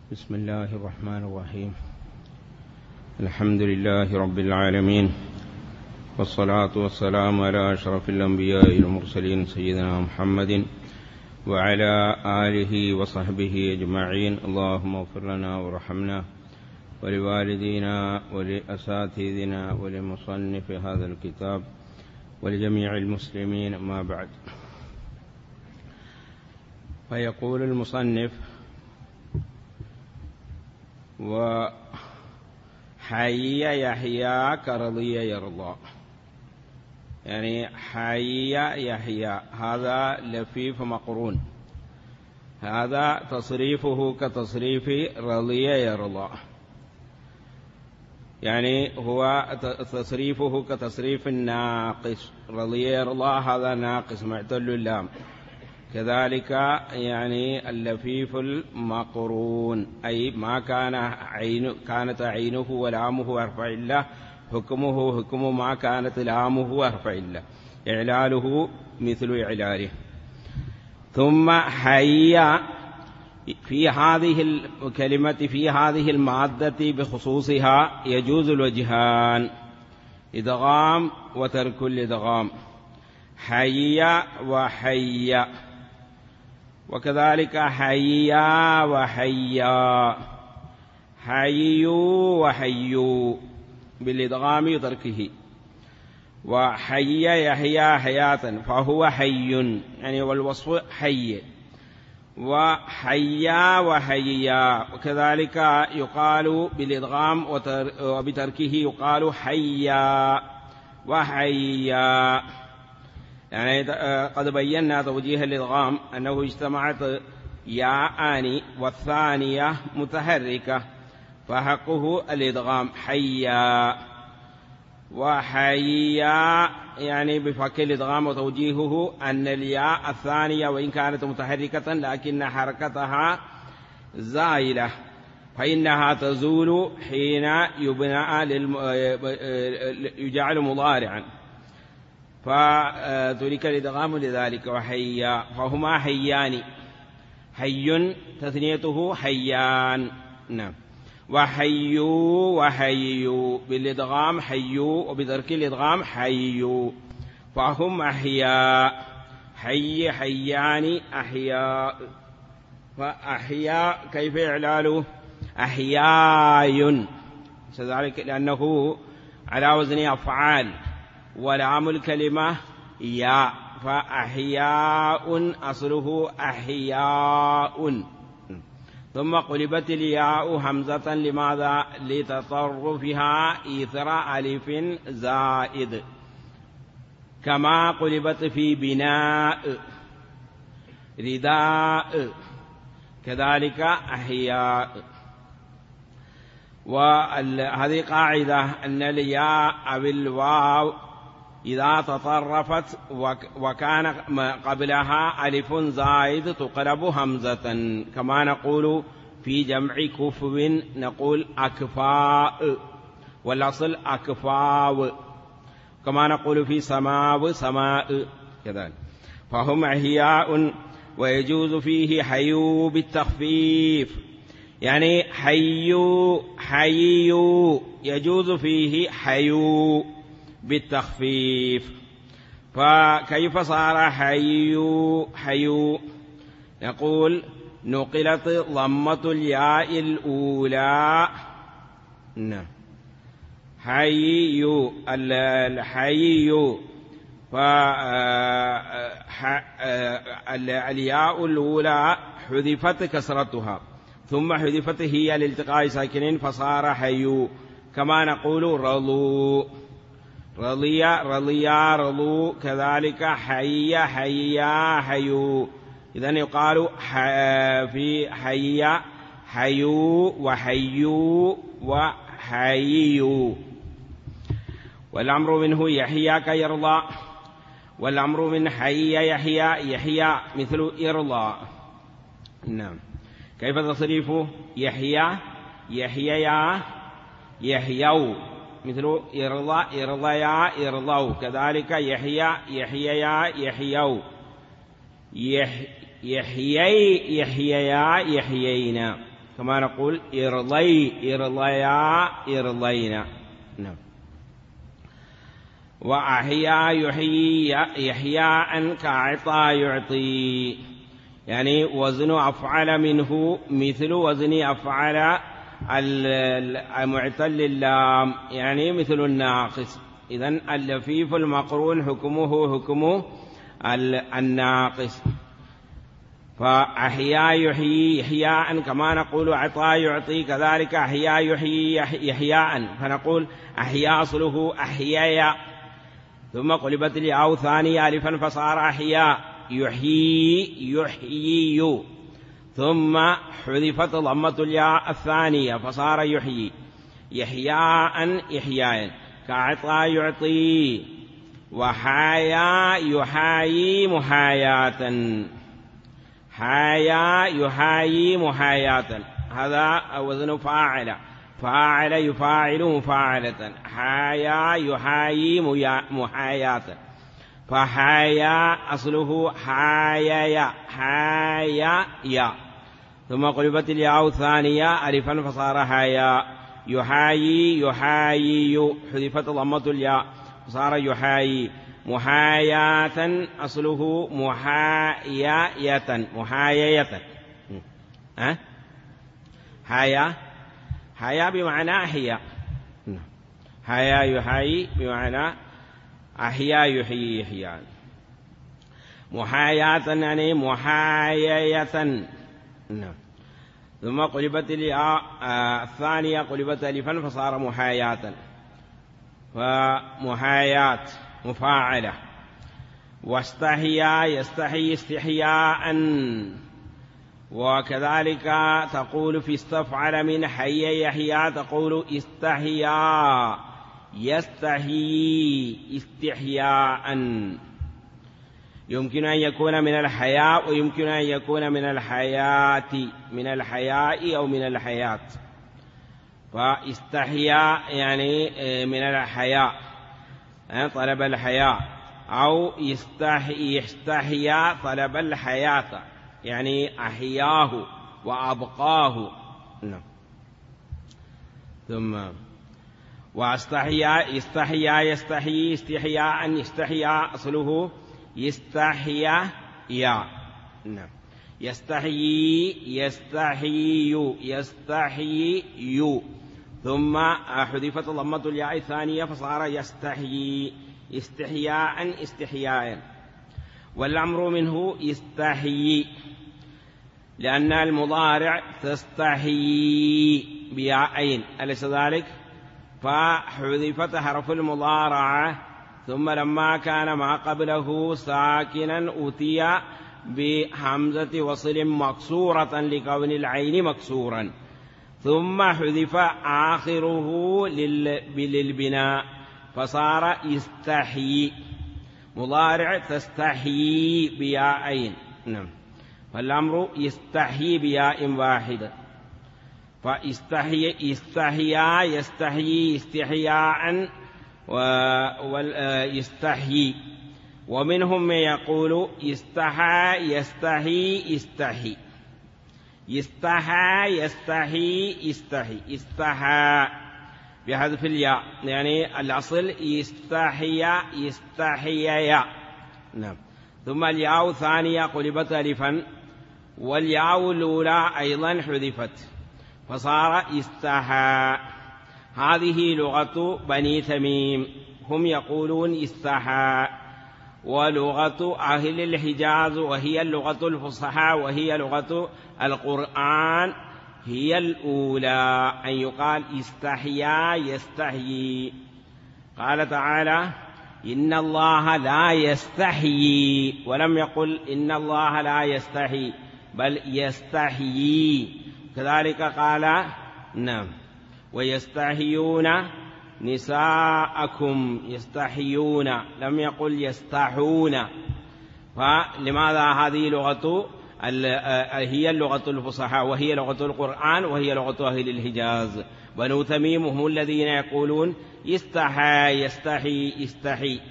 بسم الله الرحمن الرحيم. الحمد لله رب العالمين، والصلاة والسلام على أشرف الأنبياء والمرسلين سيدنا محمد وعلى آله وصحبه أجمعين. اللهم اغفر لنا وارحمنا ولوالدينا ولأساتذتنا ولمصنف هذا الكتاب ولجميع المسلمين، ما بعد. فيقول المصنف: وحي يحيى كرضي يرضى. يعني حي يحيى هذا لفيف مقرون، هذا تصريفه كتصريف رضي يرضى، يعني هو تصريفه كتصريف الناقص. رضي يرضى هذا ناقص معتل اللام. كذلك يعني اللفيف المقرون، أي ما كانت عينه ولامه حرف علة، حكمه حكم ما كانت لامه حرف علة، إعلاله مثل إعلاله. ثم حي في هذه الكلمة في هذه المادة بخصوصها يجوز الوجهان: إدغام وترك الإدغام، حي وحي، وكذلك حيا وحيا، حي وحي بالإدغام وتركه. وحي يحيى حياة فهو حي، يعني والوصف حي. وحيا وحيا، وكذلك يقال بالإدغام وبتركه يقال حيا وحيا. يعني قد بينا توجيه الإدغام أنه اجتمعت ياءان والثانية متحركة فحقه الإدغام حيا وحيا، يعني بفك الإدغام. وتوجيهه أن الياء الثانية وإن كانت متحركة لكن حركتها زائلة، فإنها تزول حين يجعل مضارعا، فترك الإدغام لذلك. وحيا فهما حيان، حي تثنيته حيان، نعم. وحي وحي بالإدغام حي، وبترك الإدغام حي، فهم أحياء. حي حيان أحياء. فأحياء كيف إعلاله؟ أحياء، كذلك لأنه على وزن أفعال ولام الكلمة ياء، فأحياء أصله أحياء. ثم قلبت الياء همزة، لماذا؟ لتطرفها إثر ألف زائد، كما قلبت في بناء رداء، كذلك أحياء. وهذه قاعدة أن الياء أو الواو إذا تطرفت وكان قبلها ألف زائد تقلب همزة، كما نقول في جمع كفو نقول أكفاء، والأصل أكفاو، كما نقول في سماو سماء كذلك. فهم أحياء. ويجوز فيه حيو بالتخفيف، يعني حيو حيو يجوز فيه حيو بالتخفيف. فكيف صار حيو حيو؟ نقول نقلت ضمة الياء الأولى، حيو الحيو، فالياء الأولى حذفت كسرتها ثم حذفت هي لالتقاء ساكنين فصار حيو، كما نقول رضو رضي رضيا رضو، كذلك حي حيا حيو. إذن يقال في حي حيو وحيو وحيو. والأمر منه يحيى كيرضى، والأمر من حي يحيى يحيى مثل يرضى، نعم. كيف تصريفه؟ يحيى يحيى يحيو، مثل يرضى يرضيا يرضوا، كذلك يحيى يحييا يحيو، يحيي يحييا يحيينا، كما نقول إرضي إرضيا إرضينا. نعم. وأحيا يحيي إحياء كأعطى يعطي، يعني وزن أفعل منه مثل وزن أفعل المعتل اللام، يعني مثل الناقص. إذن اللفيف المقرون حكمه حكم الناقص. فأحيا يحيي إحياء كما نقول أعطى يعطي، كذلك أحيا يحيي إحياء، فنقول أحيا أصله أحيايا، ثم قلبت الياء ثانية ألفا فصار أحياء يحيي يحيي، ثم حذفت ضمة الياء الثانية فصار يحيي يحياء إحياء كأعطى يعطي. وحايا يحايي محاياة، حايا يحايي محاياة، هذا وزن فاعل، فاعل يفاعل مفاعلة، حايا يحايي محاياة، فحايا أصله حايا حايا يا، ثم قلبت الياء الثانية ألفا فصار حايا يحايي يحايي، حذفت ضمة الياء فصار يحايي محاياة، أصله محاياية محاياية. حيا حيا بمعنى أحيا، حيا يحيي بمعنى أحيا يحيي إحياء. محاياة يعني محاياية. ثم قلبت الياء الثانية قلبت ألفا فصار محاياة، فمحايات مفاعلة. واستحيا يستحي استحياء، وكذلك تقول في استفعل من حي يحيى تقول استحيا يستحي استحياء. يمكن أن يكون من الحياء ويمكن أن يكون من الحياة، من الحياء أو من الحياة. فاستحيا يعني من الحياء طلب الحياء، أو يستحيا طلب الحياة يعني أحياه وأبقاه. ثم واستحيا يستحيا يستحيي استحياء يستحيا أصله يستحيا يا. يستحيي يستحيي يستحيي، ثم حذفت ضمة الياء الثانية فصار يستحيي استحياء استحياء. والأمر منه يستحيي، لأن المضارع تستحيي بياءين أليس ذلك؟ فحذفت حرف المضارعة، ثم لما كان ما قبله ساكنا أتي بهمزة وصل مكسورة لكون العين مكسورا، ثم حذف آخره للبناء فصار يستحيي، مضارع تستحيي بياءين. فالأمر يستحيي بياء واحدة، فاستحيا يستحيي استحياء ويستحيي. ومنهم من يقول استحى يستحي استحي، يستحى يستحي استحي، استحى بحذف الياء، يعني الأصل يستحيا يستحيا. ثم الياء الثانية قلبت ألفا، والياء الأولى أيضا حذفت فصار استحى. هذه لغة بني تميم، هم يقولون استحى. ولغة أهل الحجاز وهي اللغة الفصحى وهي لغة القرآن هي الأولى، أن يقال استحيا يستحيي. قال تعالى إن الله لا يستحيي، ولم يقل إن الله لا يستحي بل يستحيي. كذلك قال ويستحيون نساءكم، يستحيون، لم يقل يستحون. فلماذا هذه لغة هي اللغة الفصحى وهي لغة القرآن وهي لغة أهل الحجاز. بنو تميم هم الذين يقولون استحى يستحي استحي.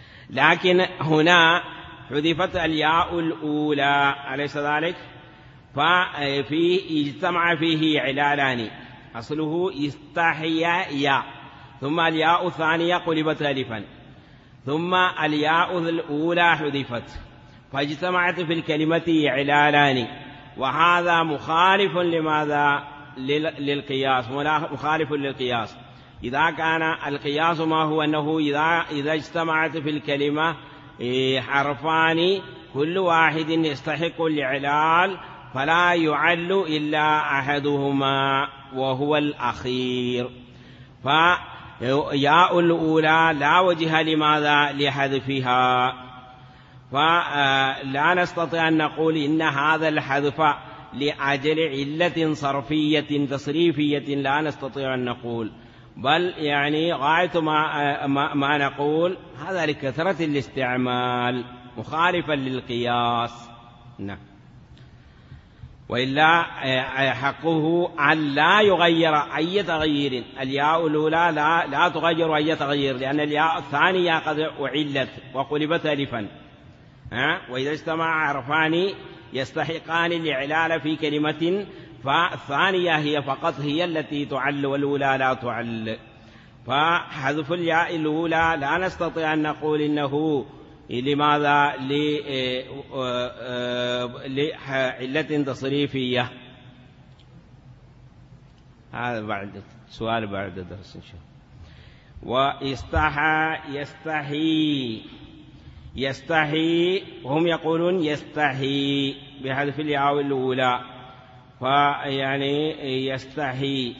لكن هنا حذفت الياء الأولى أليس ذلك؟ ففيه اجتمع فيه علالان، أصله استحيا، ثم الياء الثانية قلبت ألفا، ثم الياء الأولى حذفت، فاجتمعت في الكلمة علالان، وهذا مخالف لماذا؟ للقياس، مخالف للقياس. إذا كان القياس ما هو؟ أنه إذا اجتمعت في الكلمة حرفان كل واحد يستحق الإعلال فلا يعل إلا أحدهما وهو الأخير، فياء الأولى لا وجه لماذا؟ لحذفها، فلا نستطيع أن نقول إن هذا الحذف لأجل علة صرفية تصريفية، لا نستطيع أن نقول، بل يعني غاية ما نقول هذا لكثرة الاستعمال مخالفا للقياس. نعم. وإلا حقه أن لا يغير أي تغيير، الياء الأولى لا تغير أي تغيير، لأن الياء الثانية قد أعلت وقلبت ألفا، وإذا اجتمع حرفان يستحقان الإعلال في كلمة فالثانية هي فقط هي التي تعل والأولى لا تعل، فحذف الياء الأولى لا نستطيع أن نقول إنه لماذا؟ لعلة تصريفية. هذا بعد سؤال بعد درس إن شاء الله. يستحي وهم يقولون يستحي بحذف الياء الأولى، فيعني يستحي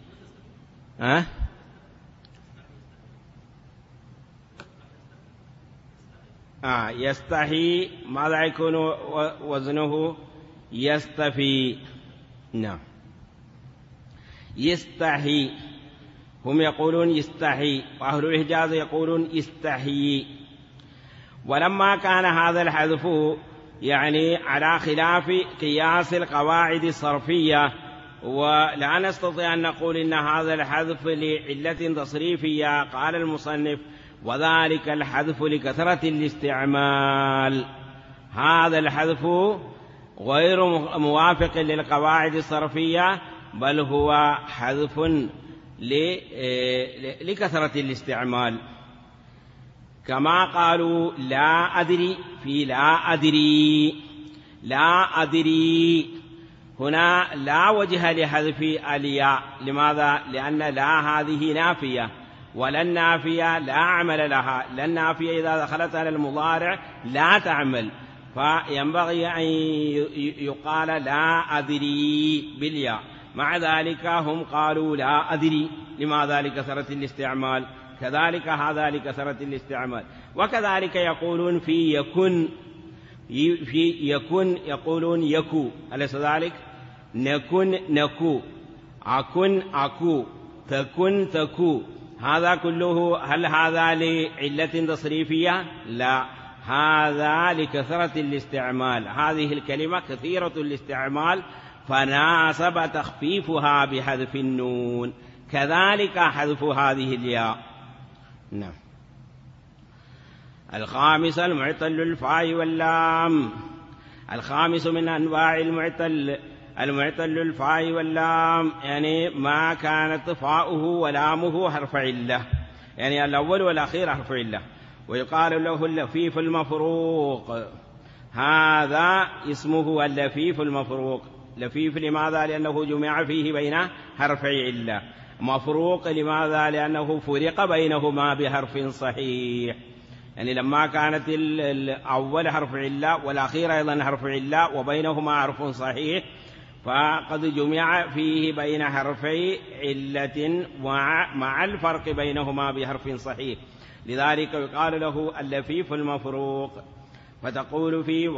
يستحي ماذا يكون وزنه؟ يستفي. نعم. يستحي هم يقولون يستحي، وأهل الحجاز يقولون يستحي. ولما كان هذا الحذف يعني على خلاف قياس القواعد الصرفية، ولا نستطيع أن نقول إن هذا الحذف لعلة تصريفية، قال المصنف وذلك الحذف لكثرة الاستعمال، هذا الحذف غير موافق للقواعد الصرفية، بل هو حذف لكثرة الاستعمال، كما قالوا لا أدري في لا أدري هنا لا وجه لحذف الياء، لماذا؟ لأن لا هذه نافية، ولا النافية لا عمل لها، لا النافية إذا دخلت على المضارع لا تعمل، فينبغي أن يقال لا أدري بالياء. مع ذلك هم قالوا لا أدري، لماذا؟ لكثرة الاستعمال، كذلك هذا لكثرة الاستعمال. وكذلك يقولون في يكن يقولون يكو، أليس ذلك؟ نكن نكو، أكن أكو، تكن تكو، هذا كله هل هذا لعلة تصريفية؟ لا، هذا لكثرة الاستعمال، هذه الكلمة كثيرة الاستعمال فناسب تخفيفها بحذف النون، كذلك حذف هذه الياء. نعم. الخامس المعتل الفاء واللام. الخامس من أنواع المعتل الفاء واللام، يعني ما كانت فاؤه ولامه حرف علة، يعني الأول والأخير حرف علة، ويقال له اللفيف المفروق، هذا اسمه اللفيف المفروق. لفيف لماذا؟ لأنه جمع فيه بين حرفي علة. مفروق لماذا؟ لأنه فرق بينهما بحرف صحيح، يعني لما كانت الأول حرف علة والأخير أيضا حرف علة وبينهما حرف صحيح، فقد جمع فيه بين حرفي علة مع الفرق بينهما بحرف صحيح، لذلك يقال له اللفيف المفروق. فتقول في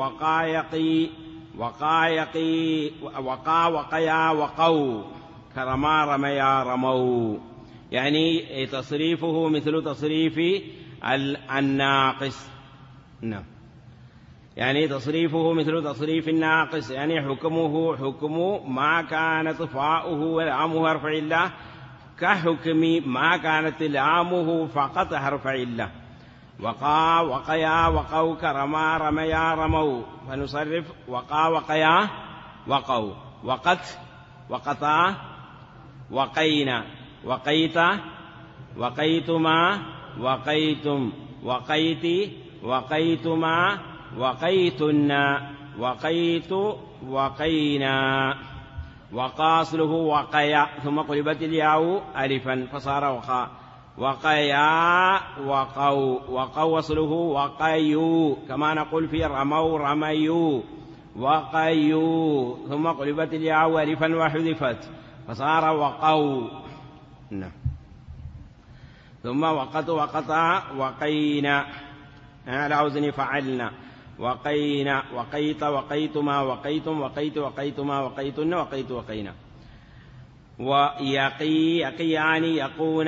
وقايقي وقا وقيا وقو كرما رميا رموا، يعني تصريفه مثل تصريف الناقص. نعم، يعني تصريفه مثل تصريف الناقص، يعني حكمه حكم ما كانت فاؤه ولامه حرف علة، كحكم ما كانت لامه فقط حرف علة. وقا وقيا وقو كرما رميا رموا، فنصرف وقا وقيا وقوا، وقت وقطا، وقينا وقيت، وقيتما وقيتم، وقيت وقيتما وقيتنا، وقيت وقينا. وقاصله وقيا ثم قلبت الياء ألفا فصار وقا، وقيا وقوا، وقوا وصله وقيوا كما نقول في رموا رميوا، وقيوا ثم قلبت الياء ألفا وحذفت فصار وقوا. ثم وقت وقطع وقينا على وزن فعلنا، وقينا وقيت وقيتما وقيتم، وقيت وقيتما وقيتن، وقيت وقينا. ويقي يقيان يقون،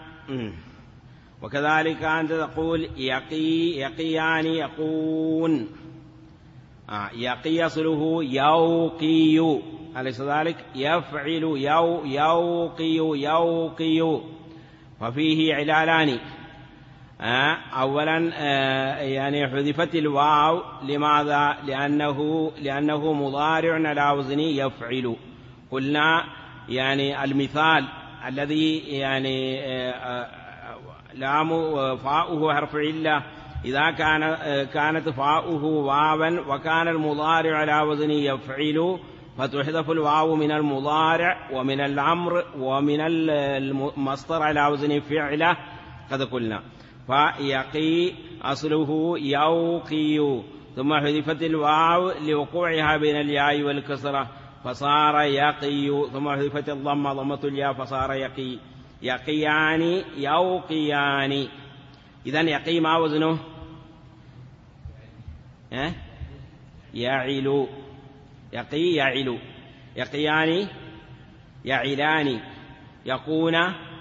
وكذلك أنت تقول يقي يقيان يقون. يقي يصله يوقي، أليس ذلك؟ يفعل يوقي يوقي، وفيه علالان. أولا يعني حذفت الواو، لماذا؟ لأنه مضارع على وزن يفعل. قلنا يعني المثال الذي يعني لام فاؤه حرف علة، إذا كانت فاؤه واوا وكان المضارع على وزن يفعل، فتحذف الواو من المضارع ومن الأمر ومن المصدر على وزن فعله قد قلنا. فيقي أصله يوقي، ثم حذفت الواو لوقوعها بين الياء والكسرة فصار يقي، ثم حذفت الضمة ضمة الياء فصار يقي. يقيان يوقيان. إذن يقي ما وزنه؟ يعل. يقي يعل. يقيان يعلان. يقون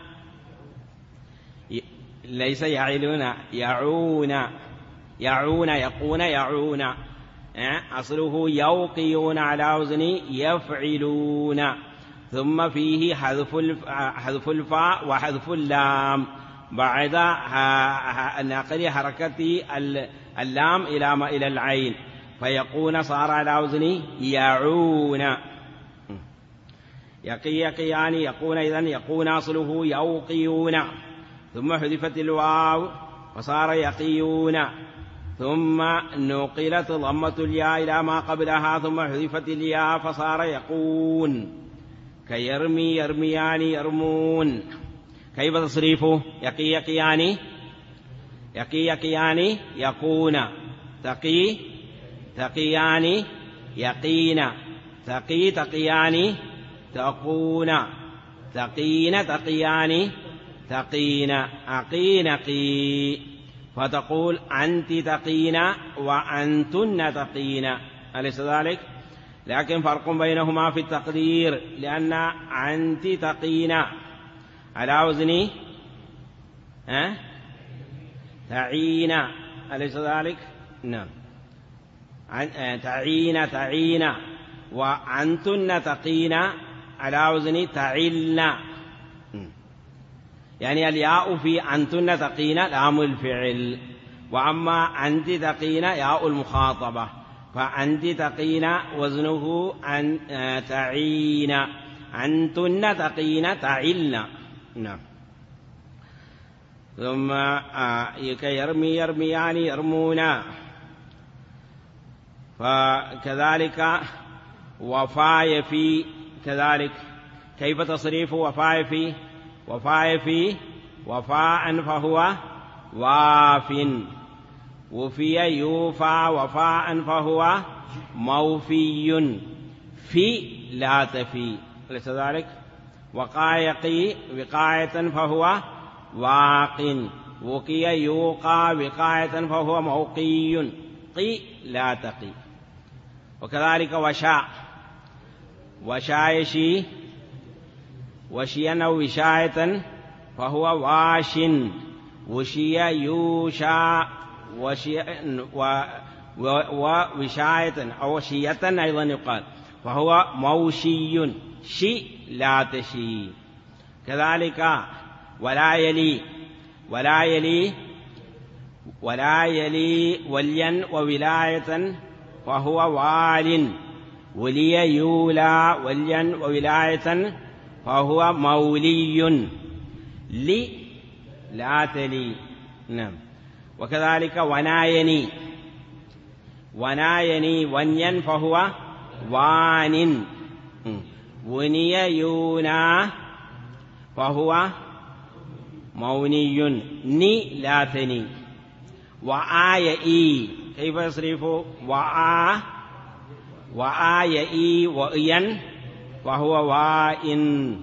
ليس يعلون، يعون. يعون يقون يعون. أصله يوقيون على وزن يفعلون. ثم فيه حذف الفاء وحذف اللام بعد نقل حركة اللام إلى العين، فيقون صار على وزن يعون. يقي يقيان يقون. إذن يقون أصله يوقيون، ثم حذفت الواو فصار يقيون، ثم نقلت ضمة الياء إلى ما قبلها، ثم حذفت الياء فصار يقون. كيرمي يرميان يرمون. كيف تصريفه؟ يقي يقيان يقي يقيان يقون، تقي تقيان يقين، تقي تقيان تقون، تقين تقيان تقين، أقين قي. فتقول أنت تقين وأنتن تقين، أليس ذلك؟ لكن فرق بينهما في التقدير، لأن أنت تقين على وزن تعين، أليس ذلك؟ نعم. تعين، وأنتن تقين على وزن تعلن. يعني الياء في أنتن تقين لام الفعل، وأما أنت تقين ياء المخاطبة، فأنت تقين وزنه أن تعين، أنتن تقين تعلن. نعم. ثم يرمي يرميان يرمون. فكذلك وفاء في، كذلك كيف تصريف وفاء في؟ وفاء في وفاء فهو واف، وفي يوفى وفاء فهو موفي، في لا تفي، أليس ذلك؟ وقايقي وقاية فهو واق، وقي يوقى وقاية فهو موقي، قي لا تقي. وكذلك وشاء، وشايشي وشيا أو وشاية فهو واش، وشيا يوشا ووشاية أو شية أيضا يقال فهو موشي، شي لا تشي. كذلك ولا يلي، ولا يلي ولا يلي وليا وولاية فهو وال، ولي يولى وليا وولاية فهو مولي لي لا تلي. نعم. وكذلك ونايني ونيا فهو وان. وني يونا فهو موني ني لا تني. وآيئي كيف يصرف وآيئي وإين وهو وائن.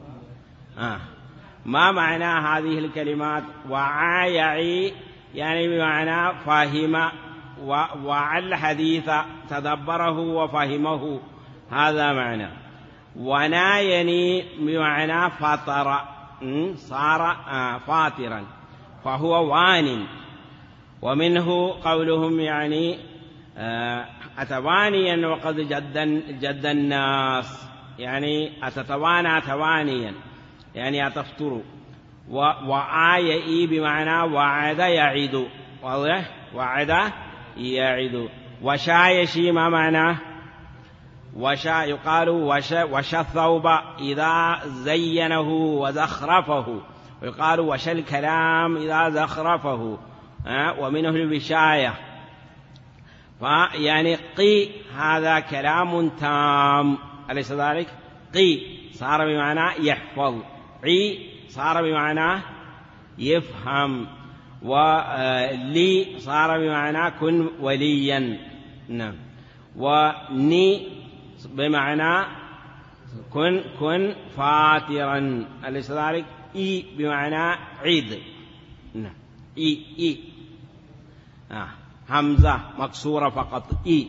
ما معنى هذه الكلمات؟ وآيئي يعني بمعنى فهم وعى الحديث تدبره وفهمه، هذا معنى. ونايني بمعنى فطر صار فاطرا فهو وان. ومنه قولهم يعني أتوانيا وقد جد الناس، يعني أتتوانى توانيا يعني أتفتر. وآيئي بمعنى وعد يعد، واضح؟ وعد يعد. وشايشي ما معناه؟ يقال وشى الثوب إذا زينه وزخرفه، ويقال وشى الكلام إذا زخرفه، ومنه الوشاية. فيعني قي هذا كلام تام، أليس ذلك؟ قي صار بمعنى يحفظ، عي صار بمعنى يفهم، ولي صار بمعنى كن وليا. نعم. وني بمعنى كن فاترا، أليس ذلك؟ إي بمعنى عيد. نعم. إي همزة مكسورة فقط إي.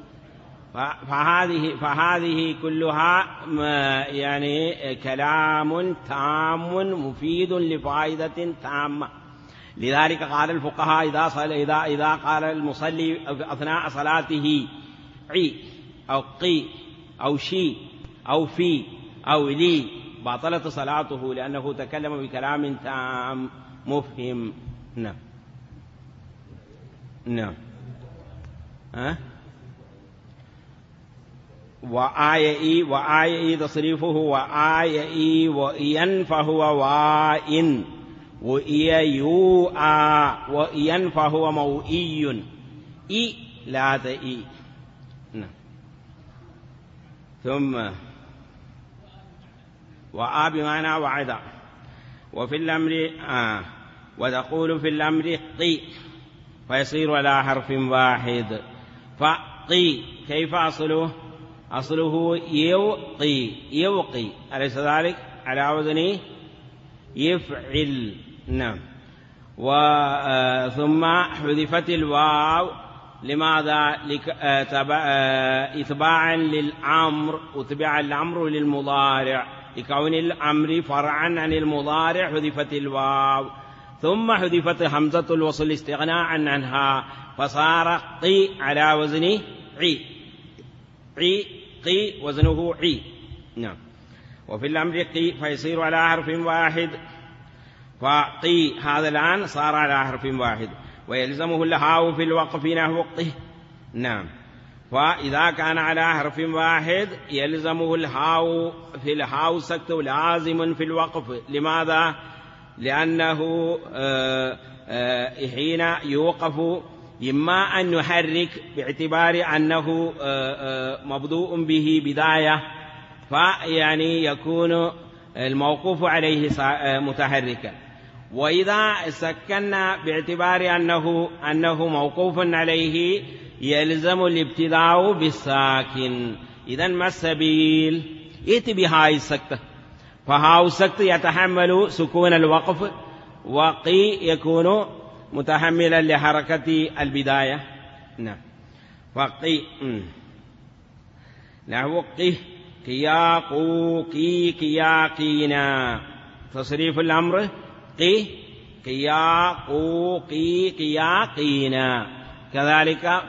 فهذه كلها يعني كلام تام مفيد لفائدة تامة. لذلك قال الفقهاء إذا قال المصلي أثناء صلاته عي أو قي أو شي أو في أو لي بطلت صلاته، لأنه تكلم بكلام تام مفهم. نعم. نعم. وآيئي تصريفه وآيئي وإين فهو وائن، وإي يوآ وإين فهو موئي، إي لا تئي. نعم. ثم وآ بمعنى وعد. وفي الأمر وتقول في الأمر قي فيصير على حرف واحد. فقي كيف أصله يوقي، أليس ذلك؟ على وزن يفعل. نعم. ثم حذفت الواو، لماذا؟ إتباعا للأمر، وتبع الأمر للمضارع، لكون الأمر فرعا عن المضارع حذفت الواو. ثم حذفت همزة الوصل استغناء عنها، فصار قي على وزن عي. قي وزنه عي. نعم. وفي الأمر قي فيصير على حرف واحد، فقي هذا الآن صار على حرف واحد، ويلزمه الهاء في الوقف نحو قه. نعم. فإذا كان على حرف واحد يلزمه الهاء في الهاء سكت لازم في الوقف. لماذا؟ لأنه حين يوقف إما أن نحرك باعتبار أنه مبدوء به بداية، فيعني يكون الموقوف عليه متحركا. وإذا سكننا باعتبار أنه موقوف عليه يلزم الابتداء بالساكن. إذن ما السبيل؟ ائت بهاي السكتة، فهاو السكت يتحمل سكون الوقف، وقي يكون متحملا لحركة البداية. نعم. فقي نحو قه قياقو قي قياقينا. تصريف الأمر قه قياقو قي قياقينا. كذلك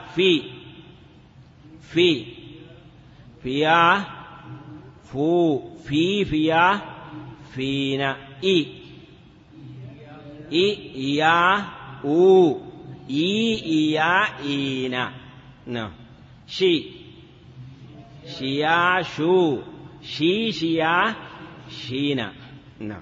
في فيا فو في فيا فينا. إي يا أو إي يا إينا. نعم. شي شياشو شي شيا شينا. نعم.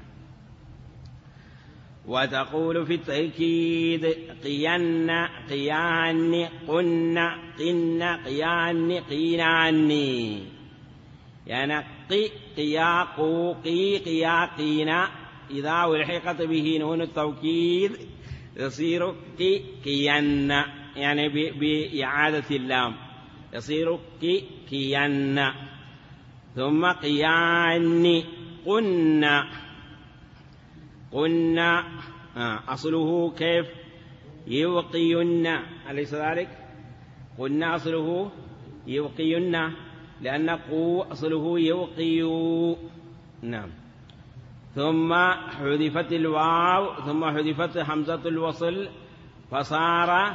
وتقول في التأكيد قين قيان قن قن قيان قينان، يعني قيا قو قي قيا قينا إذا ألحقت به نون التوكيد يصير قيان، يعني بإعادة اللام يصير قيان. ثم قيان قن قلنا أصله كيف؟ يوقين، أليس ذلك؟ قلنا أصله يوقين لأن قو أصله يوقي. نعم. ثم حذفت الواو ثم حذفت همزة الوصل فصار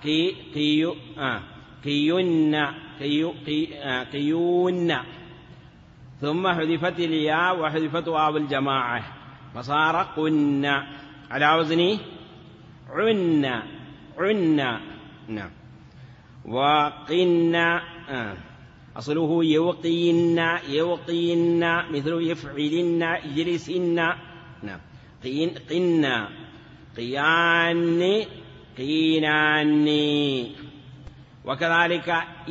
قيون. ثم حذفت الياء وحذفت واو الجماعة فصار قلنا على وزن عنا عنا. نعم. وقنا أصله يوقين يوقين مثل يفعلن يجلسن. نعم. قنا قيان قينان. وكذلك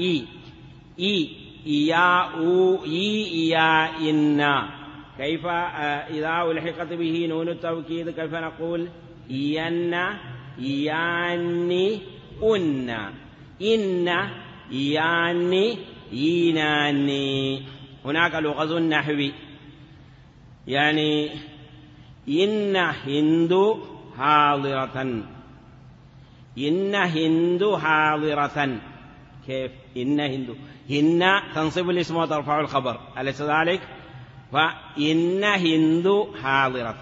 إياء إيائنا، كيف إذا ألحقت به نون التوكيد كيف نقول؟ إيانا إياني أنا إن إياني إيناني. هناك لغة النحو، يعني إن هند حاضرة إن هند حاضرة. كيف؟ إن هند هن تنصب الاسم وترفع الخبر، أليس ذلك؟ فإن هند حاضرة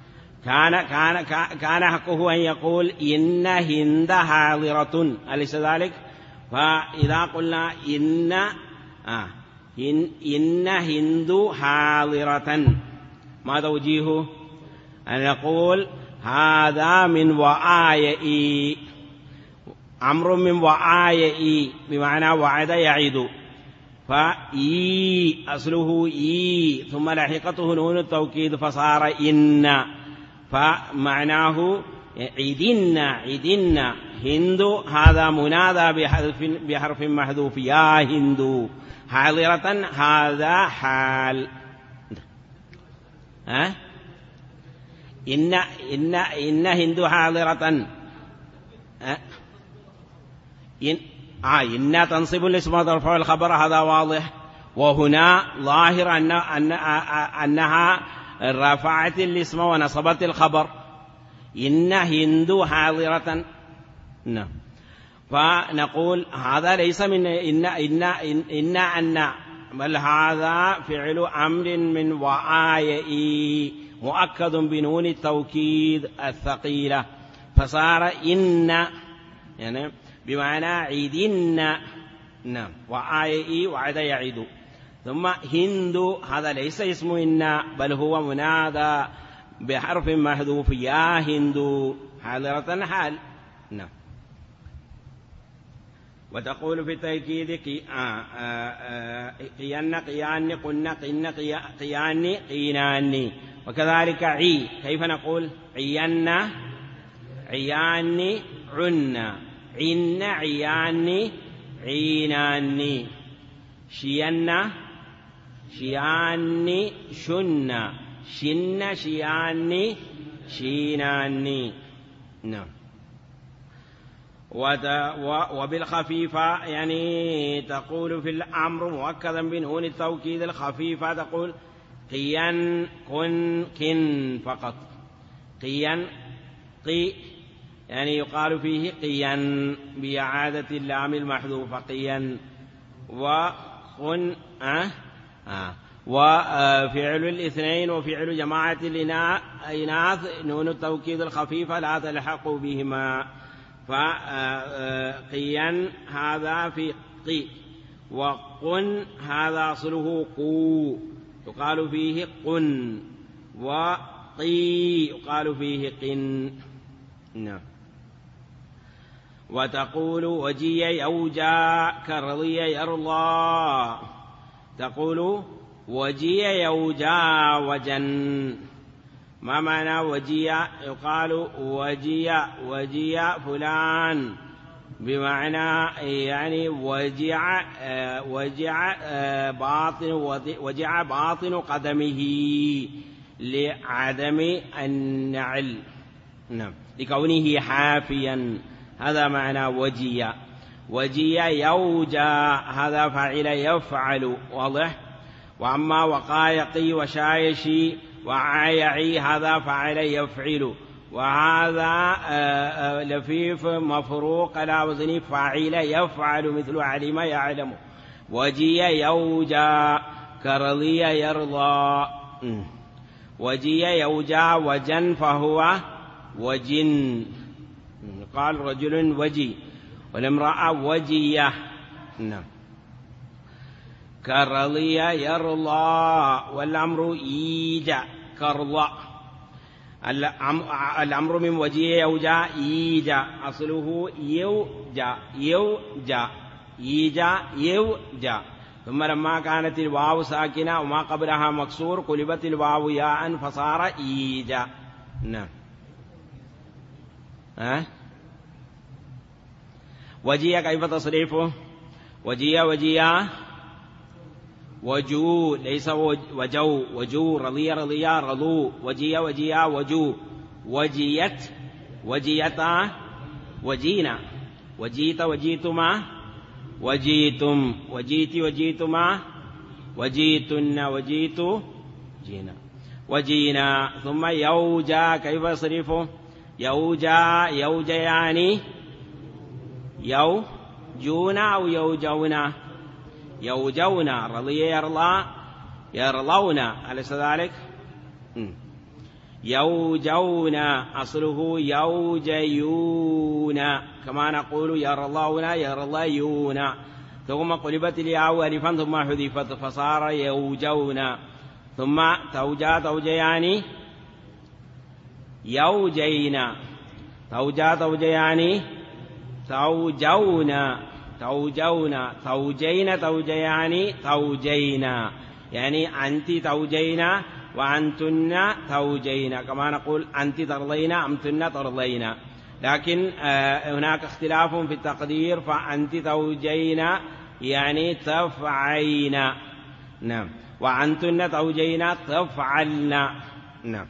كان حقه أن يقول إن هند حاضرة، أليس ذلك؟ فإذا قلنا إن هند حاضرة ما توجيهه؟ أن نقول هذا من وآيئي، أمر من وآيئي بمعنى وعد يعيد. فإي أصله إي ثم لحقته نون التوكيد فصار إن، فمعناه عدنا عدنا. هند هذا منادى بحرف محذوف يا هند. حاضرة هذا حال. إن هند حاضرة إن تنصب الاسم وترفع الخبر، هذا واضح. وهنا ظاهر أنها رفعت الاسم ونصبت الخبر. إن هند حاضرة. نعم. فنقول هذا ليس من إن بل هذا فعل أمر من وآيئي مؤكد بنون التوكيد الثقيلة فصار إن، يعني بمعنى عيدن. نعم. وآيئي وعد يعيد. ثم هند هذا ليس اسم إن بل هو منادى بحرف محذوف يا هند حاضرة حال. نعم. وتقول في التأكيد قيان قيان قلنا قن قيان قينان. وكذلك عي، كيف نقول؟ عيان عيان عنا عن عيان عينان. شيان شيان شن شن شيان شينان. نعم. وبالخفيفة يعني تقول في الأمر مؤكدا بنون التوكيد الخفيفة تقول قيان كن كن فقط. قيان قي يعني يقال فيه قيان بإعادة اللام المحذوفة قيان. وخن وفعل الاثنين وفعل جماعة الإناث نون التوكيد الخفيفة لا تلحق بهما. فقيان هذا في قي، وقن هذا أصله قو يقال فيه قن، وقي يقال فيه قن. نعم. وتقول وجي يوجى كرضي يرضى. تقول وجي يوجا وجن. ما معنى وجي؟ يقال وجي فلان، بمعنى يعني وجع باطن قدمه لعدم النعل، نعم، لكونه حافيا، هذا معنى وجي يوجا، هذا فاعل يفعل، واضح. وأما وقايقي وشايشي وعايعي هذا فاعل يفعل، وهذا لفيف مفروق على وزن فاعل يفعل، مثل علم يعلم. وجي يوجا كرضي يرضى. وجي يوجا وجن فهو وجن. قال رجل وجي، والامرأة وجية، نعم. كرضي يرضى، والأمر ييجا كرضى. الأمر من وجيه يوجا ييجا، أصله يوجا. ثم لما كانت الواو ساكنة وما قبلها مكسور قلبت الواو ياء فصار ييجا، نعم. وجيه كيف تصريفه؟ وجيه وجو، ليس وجو. رضي رضوا. وجي وجو. وجيتا وجينا. وجيتما وجيتم. وجيتما وجيتن. وجينا. ثم يوجا كيف يصرفه؟ يوجيان، يوجون أو يوجون. رضي يرضون، أليس ذلك؟ يوجون، أصله يوجيون، كما نقول يرضون. ثم قلبت الياء ألفا ثم حذفت فصار يوجون. ثم توجيان يوجينا. توجيان توجيان توجينا، يعني أنت توجينا وأنتن توجينا، كما نقول أنت ترضين أنتن ترضين. لكن هناك اختلاف في التقدير، فأنت توجين يعني تفعين، نعم، وأنتن توجين تفعلن، نعم.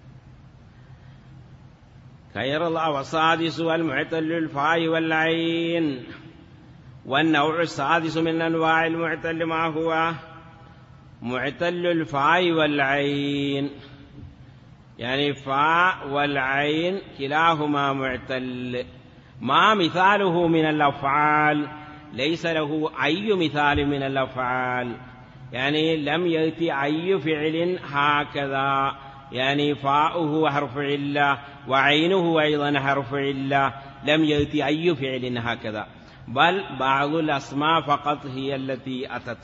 خير الله. والسادس المعتل الفاء والعين. والنوع السادس من أنواع المعتل ما هو؟ معتل الفاء والعين، يعني فاء والعين كلاهما معتل. ما مثاله من الأفعال؟ ليس له أي مثال من الأفعال، يعني لم يأتي أي فعل هكذا، يعني فاؤه حرف علة وعينه أيضا حرف علة، لم يأتي أي فعل هكذا، بل بعض الأسماء فقط هي التي أتت،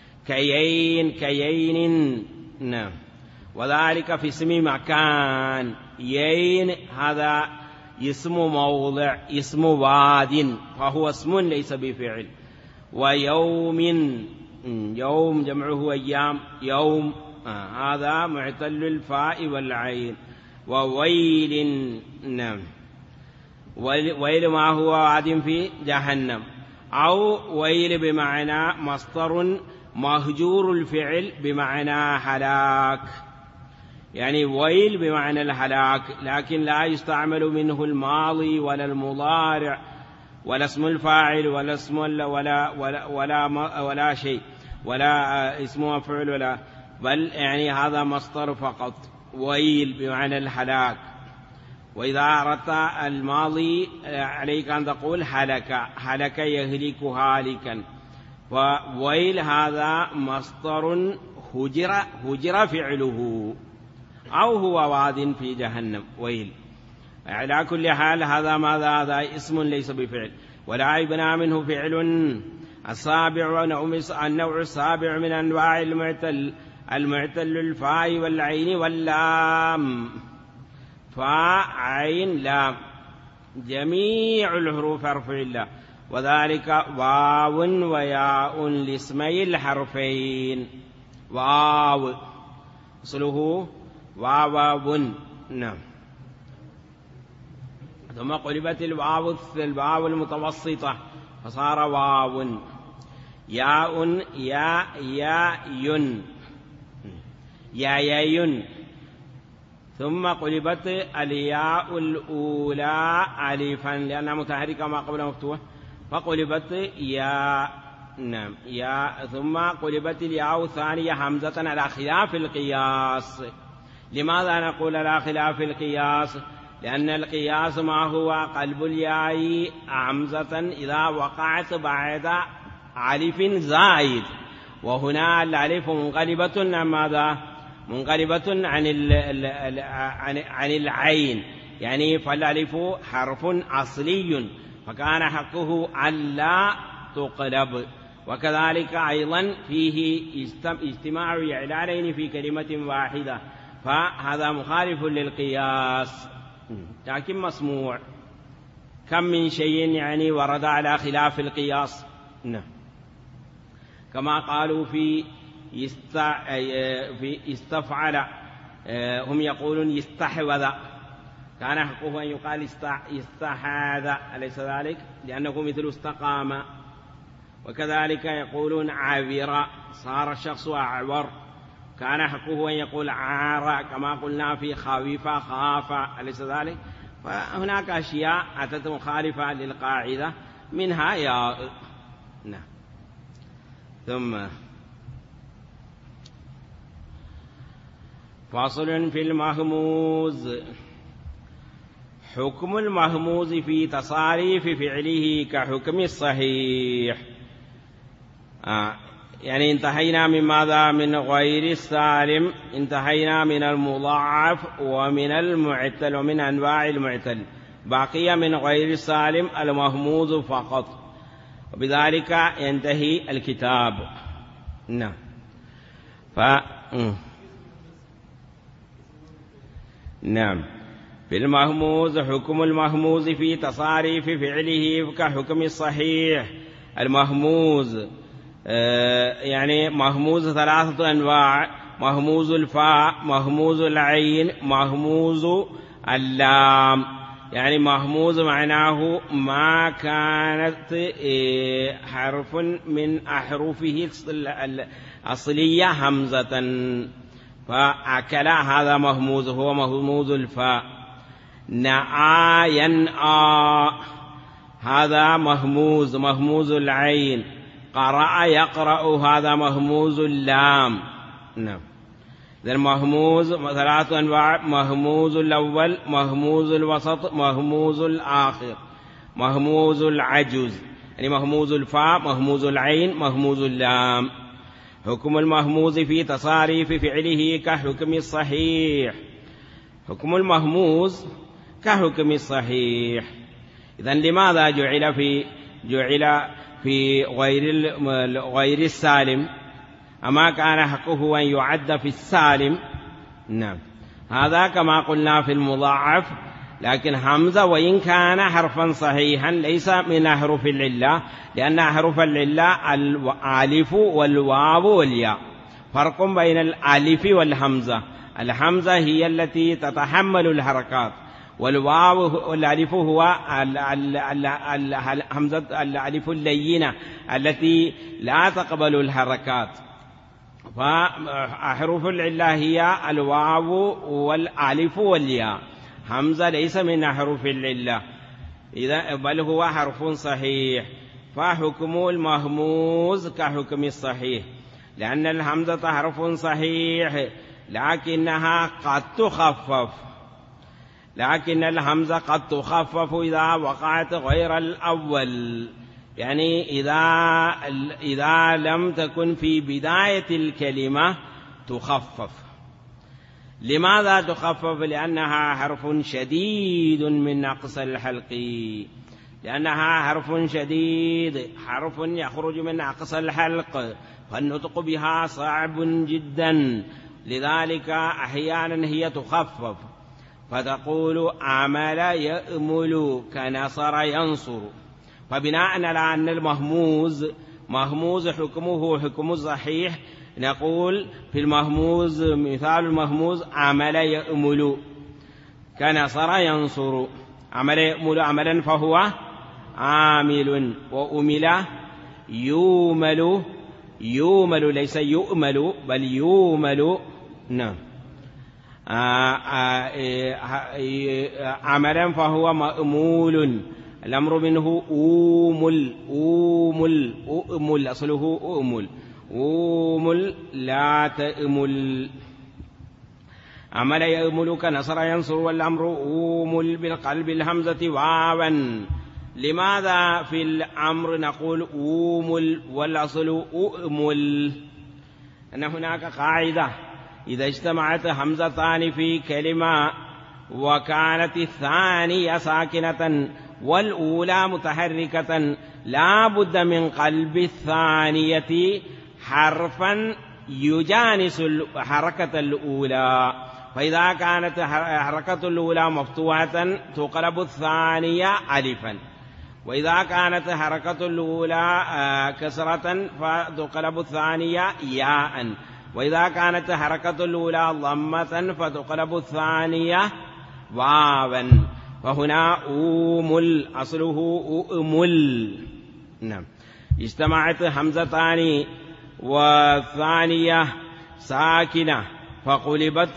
كيين، نعم. وذلك في اسم مكان. يين هذا اسم موضع، اسم واد، فهو اسم ليس بفعل. ويوم، يوم جمعه أيام، يوم، هذا معتل الفاء والعين. وويل، نعم. ويل ما هو واد في جهنم، أو ويل بمعنى مصدر مهجور الفعل بمعنى هلاك، يعني ويل بمعنى الهلاك، لكن لا يستعمل منه الماضي ولا المضارع ولا اسم الفاعل ولا اسم ولا شيء، ولا اسم مفعول ولا، بل يعني هذا مصدر فقط. ويل بمعنى الهلاك. وإذا أردت الماضي عليك أن تقول هلك يهلك هالكا. وويل هذا مصدر هجر فعله، أو هو واد في جهنم، ويل. على كل حال هذا ماذا؟ هذا اسم ليس بفعل، ولا يبنى منه فعل. السابع النوع السابع من أنواع المعتل الفاء والعين واللام. فاء عين لام، جميع الحروف حرف علة، وذلك واو وياء لاسمي الحرفين. واو أصله واو. نعم. ثم قلبت الواو المتوسطة فصار واو. ياء يا ثم قلبت الياء الأولى ألفا لأنها متحركة ما قبل مفتوح فقلبت يا. نعم يا. ثم قلبت الياء الثانية همزة على خلاف القياس. لماذا نقول على خلاف القياس؟ لأن القياس ما هو قلب الياء همزة إذا وقعت بعد ألف زائد، وهنا الألف منقلبة عن ماذا؟ منقلبة عن العين، يعني فالألف حرف أصلي فكان حقه ألا تقلب. وكذلك أيضا فيه اجتماع إعلانين في كلمة واحدة، فهذا مخالف للقياس لكن مسموع. كم من شيء يعني ورد على خلاف القياس. نعم. كما قالوا في استفعل، هم يقولون يستحوذ، كان حقه أن يقال استحاذ، أليس ذلك؟ لأنه مثل استقام. وكذلك يقولون عابر، صار الشخص أعور، كان حقه أن يقول عار، كما قلنا في خوف خاف، أليس ذلك؟ فهناك أشياء أتت مخالفة للقاعدة منها يا. نعم. ثم فاصل في المهموز. حكم المهموز في تصاريف فعله كحكم الصحيح. يعني انتهينا من ماذا؟ من غير السالم، انتهينا من المضاعف ومن المعتل ومن أنواع المعتل، بقي من غير السالم المهموز فقط، وبذلك ينتهي الكتاب. نعم. نعم. في المهموز حكم المهموز في تصاريف فعله كحكم الصحيح. المهموز يعني مهموز ثلاثة أنواع: مهموز الفاء، مهموز العين، مهموز اللام. يعني مهموز معناه ما كانت حرف من أحرفه الأصلية همزة فأكل، هذا مهموز، هو مهموز الفاء. نعى ينأى، هذا مهموز، مهموز العين. قرأ يقرأ، هذا مهموز اللام. نعم. إذن مهموز ثلاث أنواع: مهموز الأول، مهموز الوسط، مهموز الآخر. مهموز العجز يعني مهموز الفاء، مهموز العين، مهموز اللام. حكم المهموز في تصاريف فعله كحكم الصحيح. حكم المهموز كحكم الصحيح. إذن لماذا جعل في غير السالم؟ أما كان حقه أن يعد في السالم. نعم. هذا كما قلنا في المضاعف، لكن همزة وإن كان حرفا صحيحا ليس من أحرف العلة، لأن أحرف العلة الألف والواو والياء. فرق بين الألف والهمزة: الهمزة هي التي تتحمل الحركات، والواو والألف هو الهمزة الألف اللينة التي لا تقبل الحركات. فأحرف العلة هي الواو والألف والياء. همزة ليس من أحرف العلة بل هو حرف صحيح. فحكم المهموز كحكم الصحيح، لأن الهمزة حرف صحيح لكنها قد تخفف، لكن الهمزة قد تخفف إذا وقعت غير الأول، يعني إذا لم تكن في بداية الكلمة تخفف. لماذا تخفف؟ لأنها حرف شديد من نقص الحلق، لأنها حرف شديد، حرف يخرج من نقص الحلق، فالنطق بها صعب جدا، لذلك أحيانا هي تخفف، فتقول عمل يأمل كنصر ينصر، فبناء على أن المهموز حكمه حكم الصحيح، نقول في المهموز مثال المهموز عمل يأمل كنصر ينصر، عمل يأمل عملا فهو عامل، وأمل يومل ليس يؤمل بل يومل. نعم. عملا فهو مأمول، الأمر منه أؤمل أصله أؤمل لا تأمل. عمل يأمل كنصر ينصر، والأمر أؤمل بالقلب الهمزة واوا. لماذا في الأمر نقول أؤمل والأصل أؤمل؟ أن هناك قاعدة: إذا اجتمعت همزتان في كلمة وكانت الثانية ساكنة والأولى متحركة، لا بد من قلب الثانية حرفا يجانس حركة الأولى، فإذا كانت حركة الأولى مفتوحة تقلب الثانية ألفا، وإذا كانت حركة الأولى كسرة فتقلب الثانية ياء، وإذا كانت حركة الأولى ضمة فتقلب الثانية واوا. فهنا أؤمل أصله أؤمل. نعم. اجتمعت همزتان والثانية ساكنة فقلبت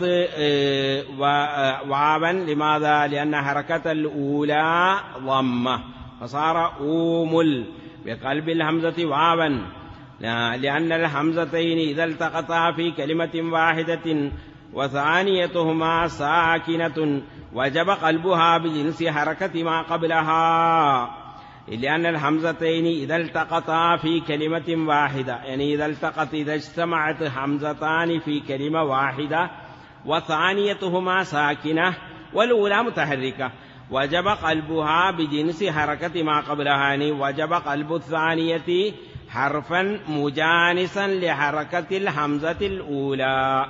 واوا. لماذا؟ لأن حركة الأولى ضمة فصار أؤمل بقلب الهمزة واوا، لأن الهمزتين إذا التقطا في كلمة واحدة وثانيتهما ساكنة وجب قلبها بجنس حركة ما قبلها. لأن الهمزتين إذا التقطا في كلمة واحدة، يعني إذا اجتمعت همزتان في كلمة واحدة وثانيتهما ساكنة والأولى متحركة، وجب قلبها بجنس حركة ما قبلها، يعني وجب قلب الثانية حرفا مجانسا لحركة الهمزة الأولى،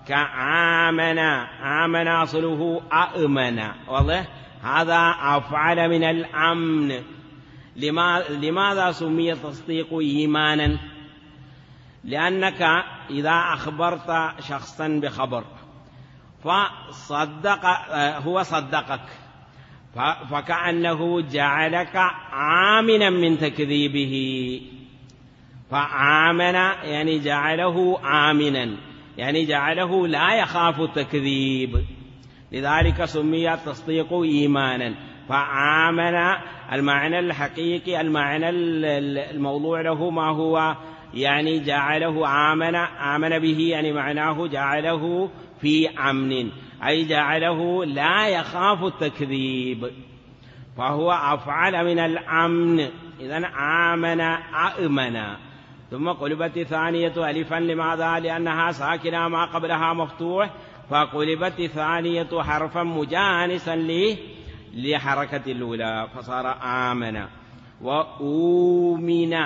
كآمن أصله أأمن. والله هذا أفعل من الأمن. لماذا سمي التصديق إيمانا؟ لأنك إذا أخبرت شخصا بخبر فصدق، هو صدقك، فكأنه جعلك آمنا من تكذيبه، فآمن يعني جعله آمنا، يعني جعله لا يخاف التكذيب، لذلك سمي التصديق إيمانا. فآمن المعنى الحقيقي، المعنى الموضوع له ما هو؟ يعني جعله آمن به، يعني معناه جعله في أمن، أي جعله لا يخاف التكذيب، فهو أفعل من الأمن. إذن آمن أأمن. ثم قلبت ثانية ألفا، لماذا؟ لأنها ساكنة ما قبلها مفتوح، فقلبت ثانية حرفا مجانسا لحركة الأولى فصار آمن. وأؤمن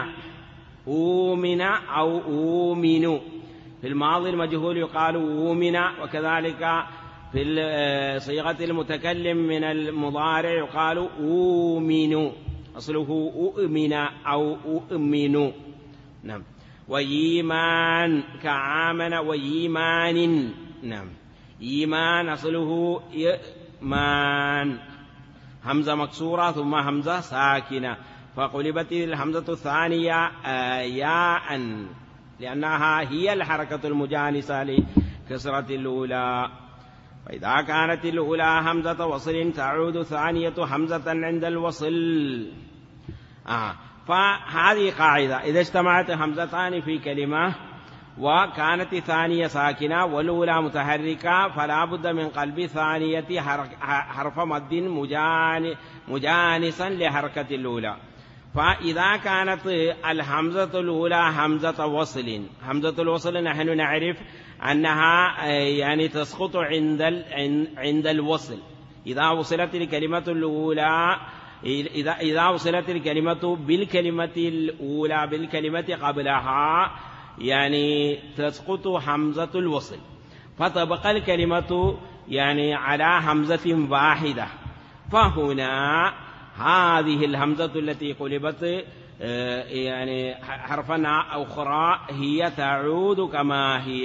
أو أؤمن، في الماضي المجهول يقال أؤمن، وكذلك في صيغة المتكلم من المضارع يقال أؤمن، أصله أؤمن أو أؤمن. نعم. وإيمان كآمن وإيمان. نعم. إيمان أصله إيمان، همزة مكسورة ثم همزة ساكنة، فقلبت الهمزة الثانية ياء لأنها هي الحركة المجانسة لكسرة الأولى. فإذا كانت الأولى همزة وصل تعود ثانية همزة عند الوصل. فهذه قاعدة: إذا اجتمعت همزتان في كلمة وكانت الثانية ساكنة والأولى متحركة فلا بد من قلب الثانية حرف مد مجانسا لحركة الأولى. فإذا كانت الهمزة الأولى همزة وصل، همزة الوصل نحن نعرف أنها يعني تسقط عند الوصل. إذا وصلت الكلمة الأولى، إذا وصلت الكلمة بالكلمة الأولى بالكلمة قبلها، يعني تسقط همزة الوصل، فتبقى الكلمة يعني على همزة واحدة. فهنا هذه الهمزة التي قلبت يعني حرفا أخرى هي تعود كما هي.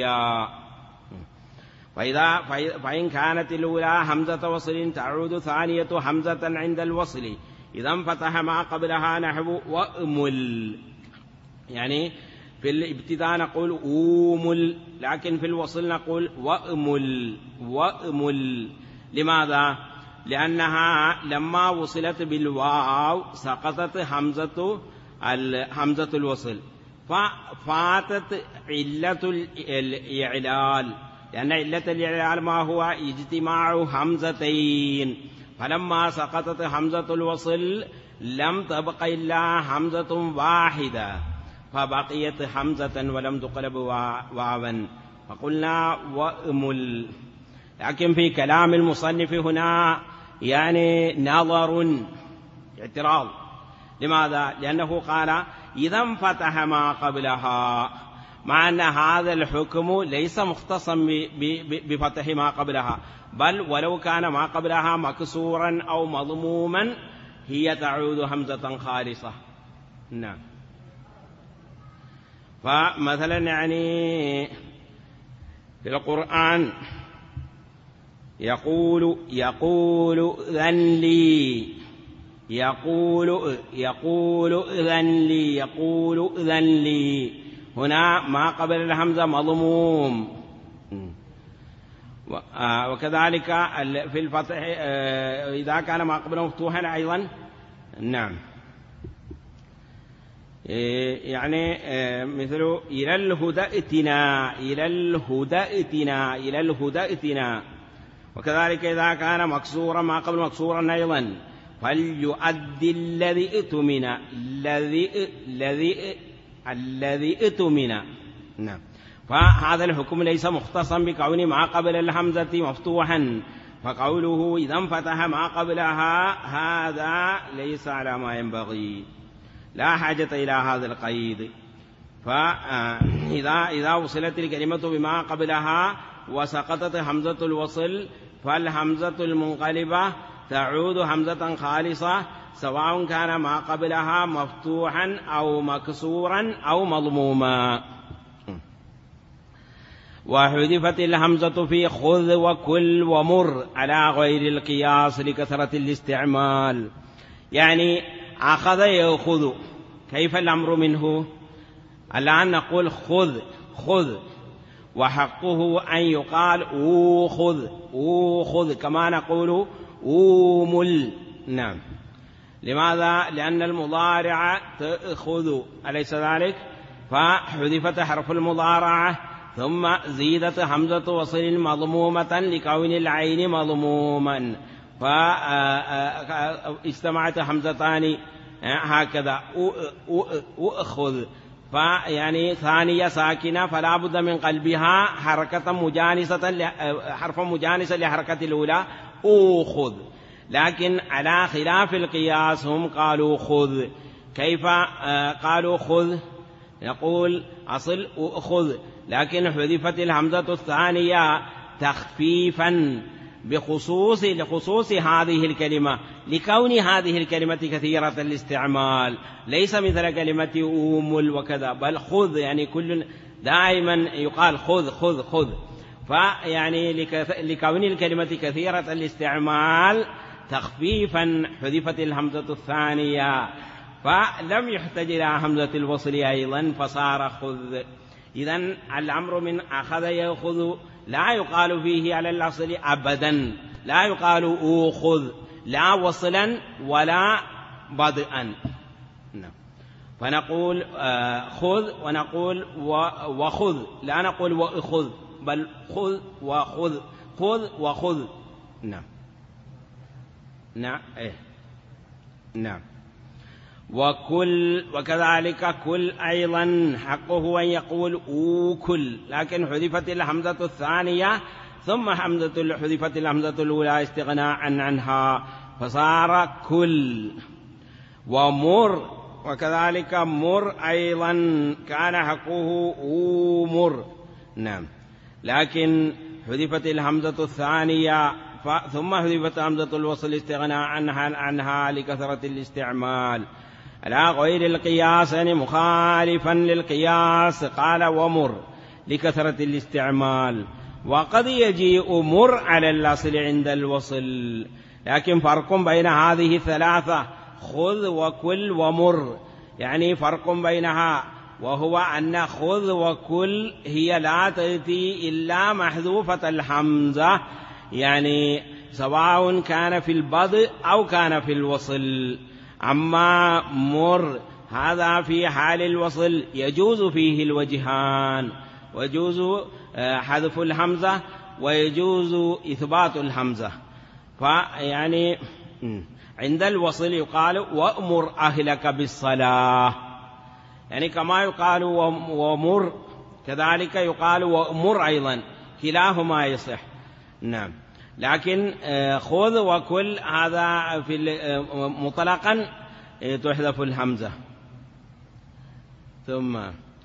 فإن كانت الأولى همزة وصل تعود ثانية همزة عند الوصل إذا انفتح ما قبلها نحو وأمل. يعني في الابتداء نقول أومل، لكن في الوصل نقول وأمل. لماذا؟ لأنها لما وصلت بالواو سقطت همزة الوصل، ففاتت علة الإعلال، لأن علة الإعلال ما هو؟ اجتماع همزتين، فلما سقطت همزة الوصل لم تبق إلا همزة واحدة، فبقيت همزة ولم تقلب واوا، فقلنا وأمل. لكن في كلام المصنف هنا يعني نظر، اعتراض. لماذا؟ لأنه قال إذا انفتح ما قبلها، مع أن هذا الحكم ليس مختصا بفتح ما قبلها، بل ولو كان ما قبلها مكسورا أو مضموما هي تعود همزة خالصة. نعم. فمثلا يعني في القرآن يقول إذن لي، يقول إذن لي، هنا ما قبل الهمزة مضموم. وكذلك في الفتح إذا كان ما قبله مفتوحا أيضا. نعم. يعني مثل إلى الهدى ائتنا، وكذلك إذا كان مكسورا ما قبل مكسورا أيضا فليؤدي الذي ائتمن. نعم. فهذا الحكم ليس مختصا بكون ما قبل الهمزة مفتوحا، فقوله إذا انفتح ما قبلها هذا ليس على ما ينبغي، لا حاجة إلى هذا القيد. فإذا وصلت الكلمة بما قبلها وسقطت همزة الوصل فالهمزة المنقلبة تعود همزة خالصة، سواء كان ما قبلها مفتوحا أو مكسورا أو مضموما. وحذفت الهمزة في خذ وكل ومر على غير القياس لكثرة الاستعمال. يعني أخذ يأخذ، كيف الأمر منه؟ الآن نقول خذ، وحقه أن يقال أوخذ كما نقول أومل. نعم. لماذا؟ لأن المضارع تأخذ، أليس ذلك؟ فحذفت حرف المضارعة ثم زيدت همزة وصل مضمومة لكون العين مضموما، فاجتمعت همزتان هكذا أخذ، فيعني ثانية ساكنة فلا بد من قلبها حركة مجانسة، حرف مجانسة لحركة الأولى أخذ. لكن على خلاف القياس هم قالوا خذ. كيف قالوا خذ؟ يقول أصل أخذ، لكن حذفت الهمزة الثانية تخفيفا لخصوص هذه الكلمة، لكون هذه الكلمة كثيرة الاستعمال، ليس مثل كلمة أومل وكذا، بل خذ، يعني كل دائما يقال خذ. فيعني لكون الكلمة كثيرة الاستعمال تخفيفا حذفت الهمزة الثانية، فلم يحتج إلى همزة الوصل أيضا فصار خذ. إذن الأمر من أخذ يأخذ لا يقال فيه على الأصل أبدا، لا يقال أخذ لا وصلا ولا بدءا. فنقول خذ ونقول وخذ، لا نقول وأخذ، بل خذ وخذ. نعم. وكل، وكذلك كل أيضا حقه أن يقول أوكل، لكن حذفت الهمزة الثانية ثم حذفت الهمزة الأولى استغناء عنها فصار كل. ومر، وكذلك مر أيضا كان حقه أومر. نعم. لكن حذفت الهمزة الثانية ثم حذفت همزة الوصل استغناء عنها لكثرة الاستعمال على غير القياس، يعني مخالفا للقياس. قال ومر لكثرة الاستعمال. وقد يجيء مر على الأصل عند الوصل، لكن فرق بين هذه الثلاثة خذ وكل ومر، يعني فرق بينها، وهو أن خذ وكل هي لا تأتي إلا محذوفة الحمزة، يعني سواء كان في البدء أو كان في الوصل. أما مر هذا في حال الوصل يجوز فيه الوجهان، ويجوز حذف الحمزة ويجوز إثبات الحمزة. فيعني عند الوصل يقال وأمر أهلك بالصلاة، يعني كما يقال ومر كذلك يقال وأمر أيضا، كلاهما يصح. نعم. لكن خذ وكل هذا في مطلقا تحذف الحمزة. ثم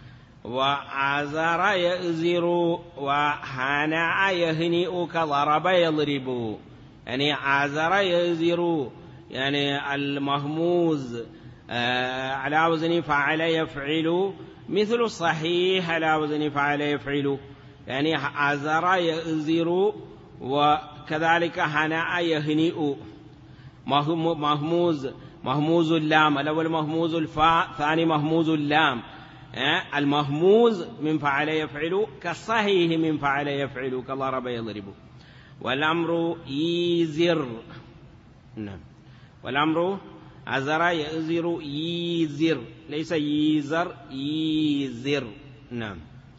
وعذر يأزر وهنع يهنئ كضرب يضرب، يعني عذر يأزر يعني المهموز على وزن فعل يفعل، مثل الصحيح على وزن فعل يفعل، يعني عذر يأزر وكذلك هنع يهنئ. مهموز اللام، الأول مهموز الفاء، ثاني مهموز اللام. المهموز من فعل يفعل كالصحيح من فعل يفعل كضرب يضرب. والأمر يزر. نعم. والأمر عذر يأزر يزر، ليس يزر يزر. نعم.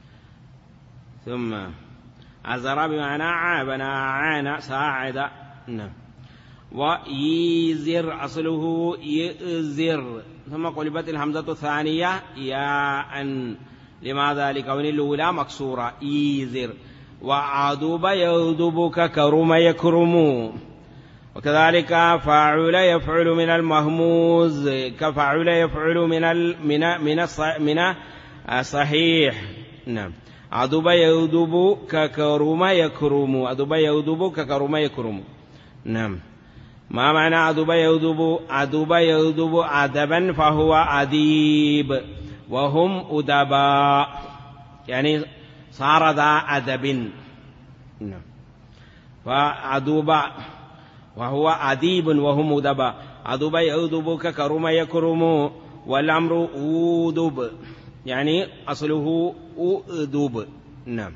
ثم عذر بمعنى عابنا عانى ساعد. نعم. ويزر أصله يزر، ثم قلبت الهمزة الثانية ياء، لماذا؟ لكون الأولى مكسورة يزر. وعذب يذب ككرم يكرم، وكذلك فاعل يفعل من المهموز كفاعل يفعل من الصحيح. نعم. عذب يذب ككرم يكرم، عذب يذب ككرم يكرم. نعم. ما معنى عذب يذب؟ عذب يذب أدبا فهو أديب، وهم أدباء، يعني صار ذا أدب. نعم. فعذب وهو أديب وهم أدباء. عذب يذب ككرم يكرم. والأمر أودب، يعني أصله أؤدب. نعم.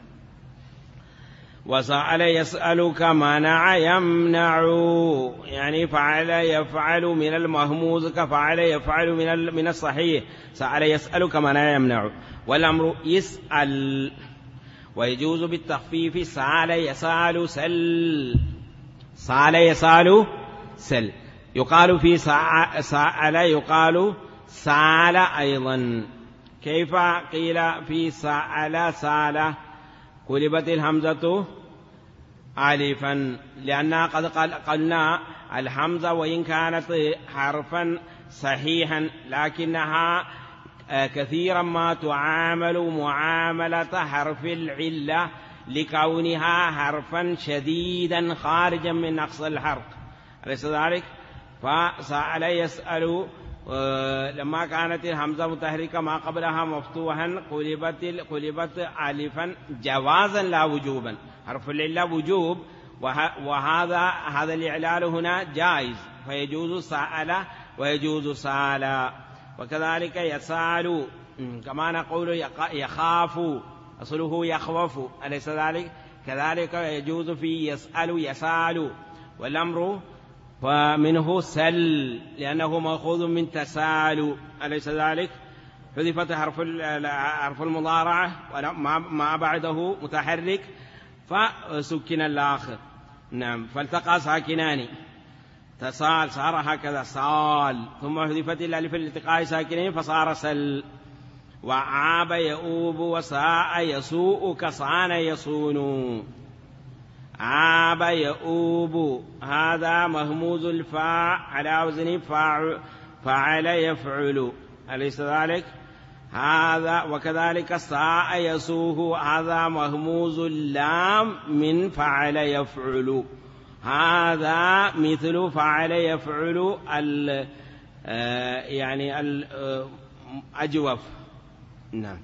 وسأل يسألك منع يمنع، يعني فعل يفعل من المهموز كفعل يفعل من الصحيح. سأل يسألك منع يمنع. والأمر يسأل، ويجوز بالتخفيف سأل يسأل سل، سأل يسأل سل. يقال في سأل يقال سأل أيضا. كيف قيل في سأل سأل؟ قلبت الهمزة ألفا، لأنها قد قلنا الهمزة وإن كانت حرفا صحيحا لكنها كثيرا ما تعامل معاملة حرف العلة لكونها حرفا شديدا خارجا من نقص الحرف، أليس ذلك؟ فسأل يسأل لما كانت الهمزة متحركة ما قبلها مفتوحا قلبت ألفا جوازا لا وجوبا. حرف العلة وجوب، وهذا الإعلال هنا جائز، فيجوز سأل ويجوز سأل. وكذلك يسأل كما نقول يخاف، أصله يخوف، أليس ذلك؟ كذلك يجوز في يسأل يسأل. والأمر فمنه سل لأنه مأخوذ من تسال، أليس ذلك؟ حذفت حرف المضارعة ما بعده متحرك فسكن الآخر. نعم. فالتقى ساكنان تسال صار هكذا سال، ثم حذفت الألف الالتقاء ساكنين فصار سل. وعاب يؤوب وساء يسوء كصان يصون. عاب يؤوب هذا مهموز الفاء على وزن فعل يفعل، أليس ذلك؟ هذا. وكذلك ساء يسوه هذا مهموز اللام من فعل يفعل. هذا مثل فعل يفعل يعني الأجوف. نعم.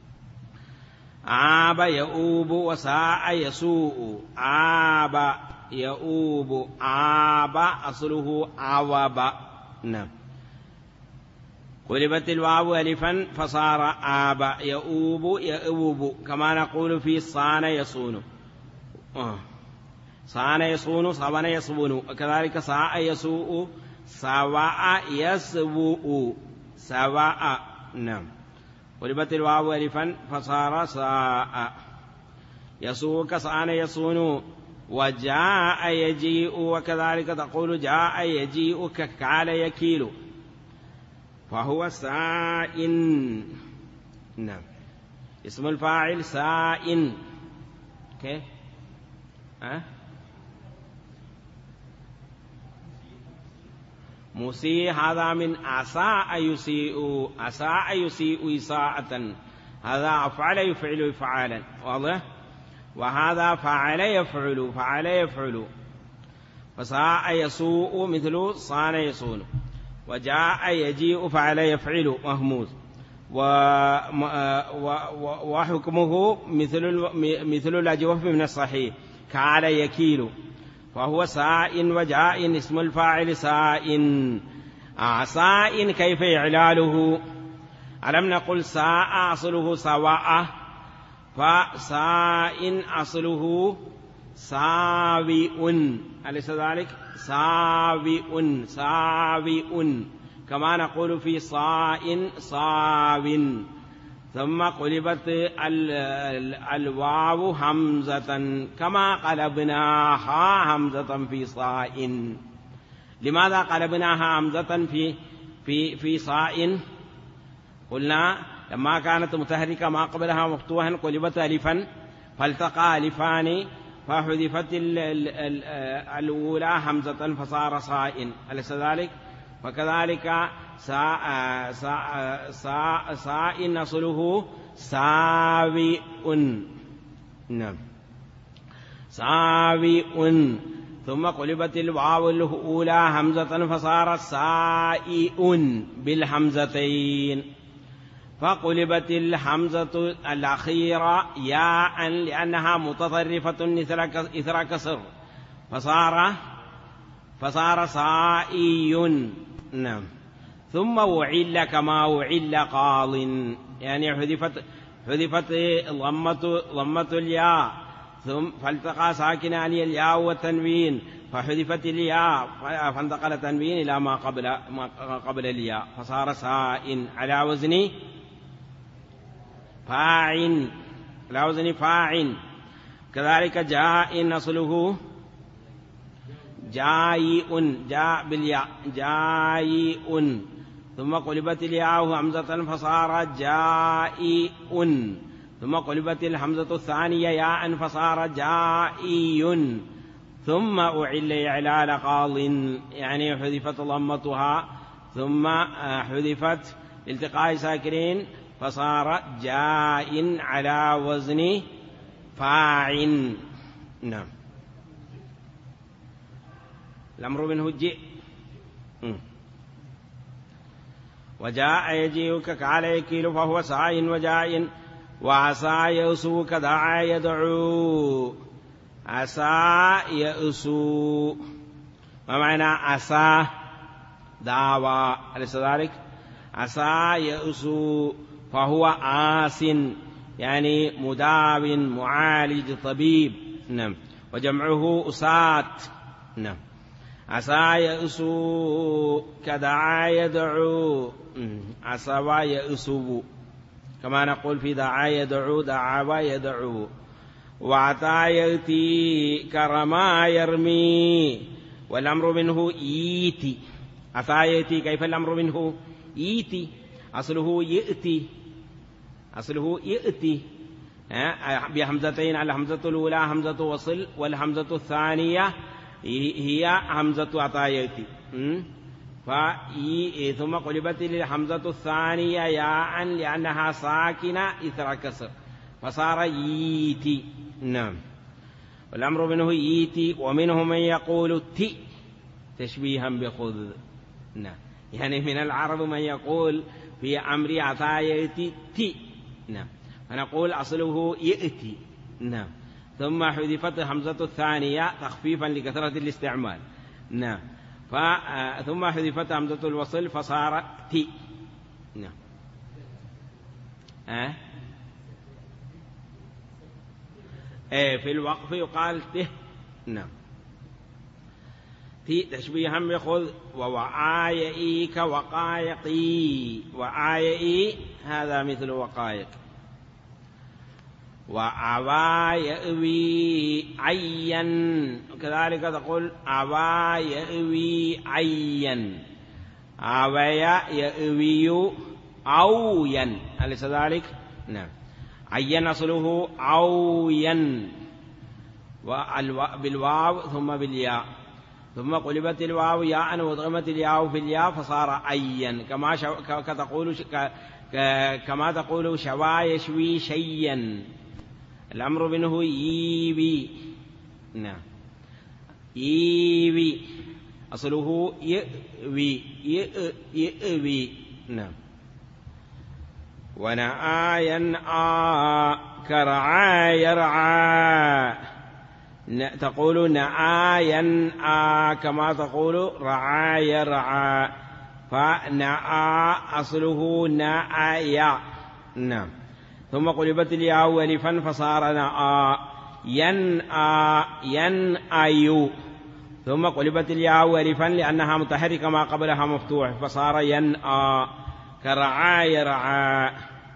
عاب يؤوب وساء يسوء. عاب يؤوب. عاب أصله عوب. نعم. قلبت الواو ألفا فصار عاب. يؤوب يؤوب كما نقول في صان يصون. صان يصون صبن يصبن. وكذلك ساء يسوء سواء يسوء سواء. نعم. قلبت الواو ألفا فصار ساء. يسوء كصان يصون. وجاء يجيء وكذلك تقول جاء يجيء ككال يكيل فهو سائن. نعم. اسم الفاعل سائن. كيف مسيء هذا من أساء يسيء. أساء يسيء إساءة هذا أفعل يفعل فعالا واضح. وهذا فعل يفعل فعل يفعل. فساء يسوء مثل صان يصون. وجاء يجيء فعل يفعل مهموز. وحكمه مثل الأجوف من الصحيح كعل يكيل فهو سائن. وجاء اسم الفاعل سائن. سائن كيف إعلاله؟ ألم نقل ساء أصله سواء فسائن أصله ساوئ أليس ذلك؟ ساوئ ساوئ كما نقول في صائن صاو. ثم قلبت الواو همزة كما قلبناها همزة في صائن. لماذا قلبناها همزة في صائن؟ قلنا لما كانت متحركة ما قبلها مفتوحا قلبت ألفا فالتقى ألفان فحذفت الأولى همزة فصار صائن أليس ذلك؟ وكذلك سائن أصله ساوئ. نعم. ساوئ. ثم قلبت الواو الأولى همزة فصارت سائئ بالهمزتين. فقلبت الحمزة الأخيرة ياء لأنها متطرفة إثر كسر فصار سائي. نعم. ثم وعل كما وعل قاض يعني حذفت ضمة الياء ثم فالتقى ساكنان الياء والتنوين فحذفت الياء فانتقل تنوين إلى ما قبل الياء فصار سائن على وزن فاعن. على وزن فاعن. كذلك جاء أصله جايء جاء بالياء جايء. ثم قلبت الياء همزة فصار جائء. ثم قلبت الهمزة الثانية ياء فصار جائي. ثم أعل إعلال قاض يعني حذفت ضمتها ثم حذفت التقاء ساكنين فصار جاء على وزن فاعن. نعم. الأمر منه جئ. وجاء يجيئك كعلى يكيل فهو ساء وجاء. وعسى يأسو كدعا يدعو. عسى يأسو ما معنى عسى؟ دعوى أليس ذلك؟ عسى يأسو فهو آس يعني مداو معالج طبيب. نعم. وجمعه أسات. نعم. عسى يأسو كدعا يدعو. عسى يأسو كما نقول في دعا يدعو دعا يدعو. وعطى يأتي كرما يرمي. والأمر منه إيتي. عطى يأتي كيف الأمر منه؟ إيتي أصله يأتي. أصله يأتي بهمزتين. الهمزة الأولى همزة وصل والهمزة الثانية هي همزة عطايتي. ثم قلبت الحمزة الثانية ياء لأنها ساكنة إثر كسر فصار ييتي. نعم. والأمر منه ييتي، ومنه من يقول تي تشبيها بخذ. نعم، يعني من العرب من يقول في أمر عطا يأتي تي. نعم، فنقول أصله يأتي. نعم، ثم حذفت همزة الثانية تخفيفا لكثرة الاستعمال. نعم، ثم حذفت همزة الوصل فصار تي. نعم. في الوقف يقال ته. نعم، تي تشبيها بخذ. ووعايئيك وقايقي، وعايئي هذا مثل وقايق. وعوا يأوي عين، كذلك تقول عوا يأوي عين، عويا يأوي عويا، أليس ذلك؟ نعم، عين أصله عويا، بالواو ثم بالياء، ثم قلبت الواو ياء وضغمت الياء في الياء فصار عين، كما تقول شوا يشوي شيئا. الأمر منه ييبي. نعم، ييبي أصله يأوي يأوي. نعم. ونعى ينعى كرعى يرعى، تقول نعى ينعى كما تقول رعى يرعى، فنعى أصله نعى. نعم، ثم قلبت الياء والفا فصار نعى. ينعى ينعي، ثم قلبت الياء والفا لأنها متحركة ما قبلها مفتوح فصار ينعى كرعى يرعى.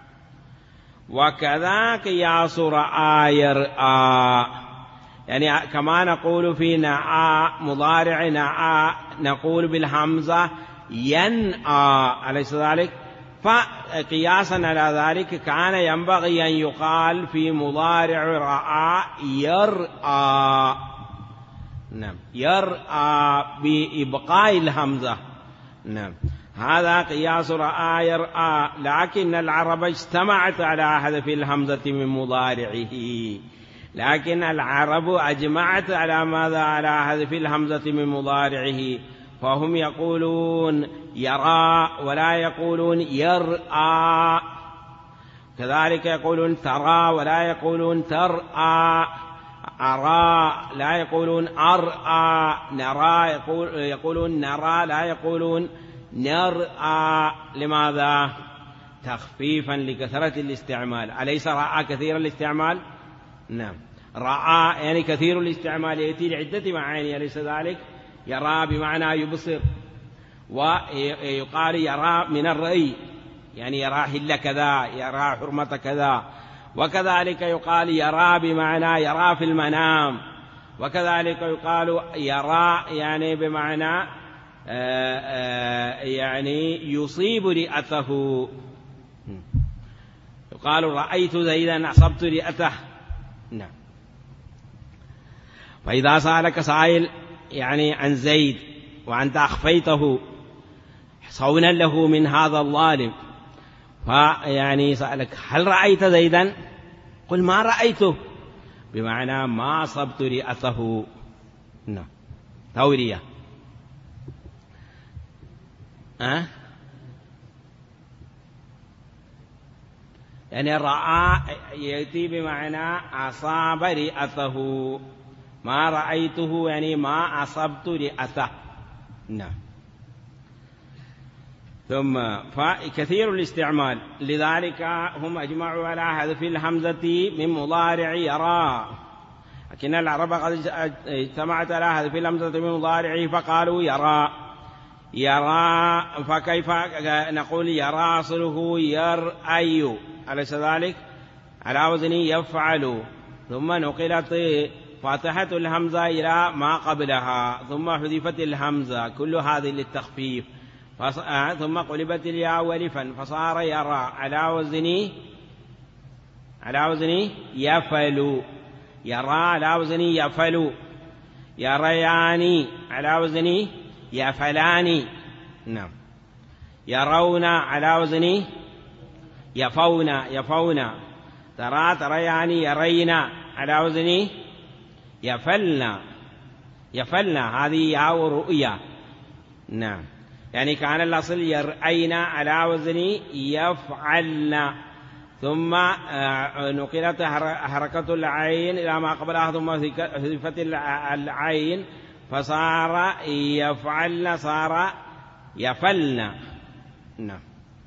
وكذا قياس رعى يرعى، يعني كما نقول في نعى مضارع نعى نقول بالهمزة ينعى، أليس ذلك؟ فقياسا على ذلك كان ينبغي أن يقال في مضارع رعى يرعى. نعم، يرعى بإبقاء الهمزة. نعم، هذا قياس رعى يرعى، لكن العرب اجتمعت على حذف الهمزة من مضارعه، لكن العرب أجمعت على ماذا؟ على حذف الهمزة من مضارعه، فهم يقولون يرى ولا يقولون يرأى، كذلك يقولون ترى ولا يقولون ترأى، أرى لا يقولون أرأى، نرى يقولون نرى لا يقولون نرأى. لماذا؟ تخفيفا لكثرة الاستعمال. أليس رأى كثير الاستعمال؟ نعم، رأى يعني كثير الاستعمال، يأتي لعدة معاني، أليس ذلك؟ يرى بمعنى يبصر، ويقال يرى من الرأي، يعني يرى حل كذا، يرى حرمة كذا، وكذلك يقال يرى بمعنى يرى في المنام، وكذلك يقال يرى يعني بمعنى يعني يصيب رئته، يقال رأيت زيدا أصبت رئته. نعم. فإذا سألك سائل يعني عن زيد وأنت أخفيته صونا له من هذا الظالم، فيعني سألك هل رأيت زيدا؟ قل ما رأيته، بمعنى ما أصبت رئته. نعم، تورية. يعني رأى يأتي بمعنى أصاب رئته، ما رأيته يعني ما أصبت رئته. نعم. ثم فكثير الاستعمال، لذلك هم أجمعوا على حذف الهمزة من مضارع يرى، لكن العرب قد اجتمعت على حذف الهمزة من مضارعه فقالوا يرى يرى. فكيف نقول يرى أصله يرأي، أليس ذلك؟ على وزن يفعل، ثم نقلت فاتحة الهمزة إلى ما قبلها ثم حذفت الهمزة، كل هذه للتخفيف. ثم قلبت الياء والفا فصار يرى على وزن يفعل، يرى على وزن يفعل، يريان على وزن يفعلان. نعم، يرون على وزن يفون، ترى تريان، يرينا على وزن يفلنا هذه ياء رؤيا. نعم، يعني كان الأصل يرأين على وزن يفعلن، ثم نقلت حركة العين إلى ما قبلها، ثم حذفت العين فصار يفعلن، صار يفلن. نعم.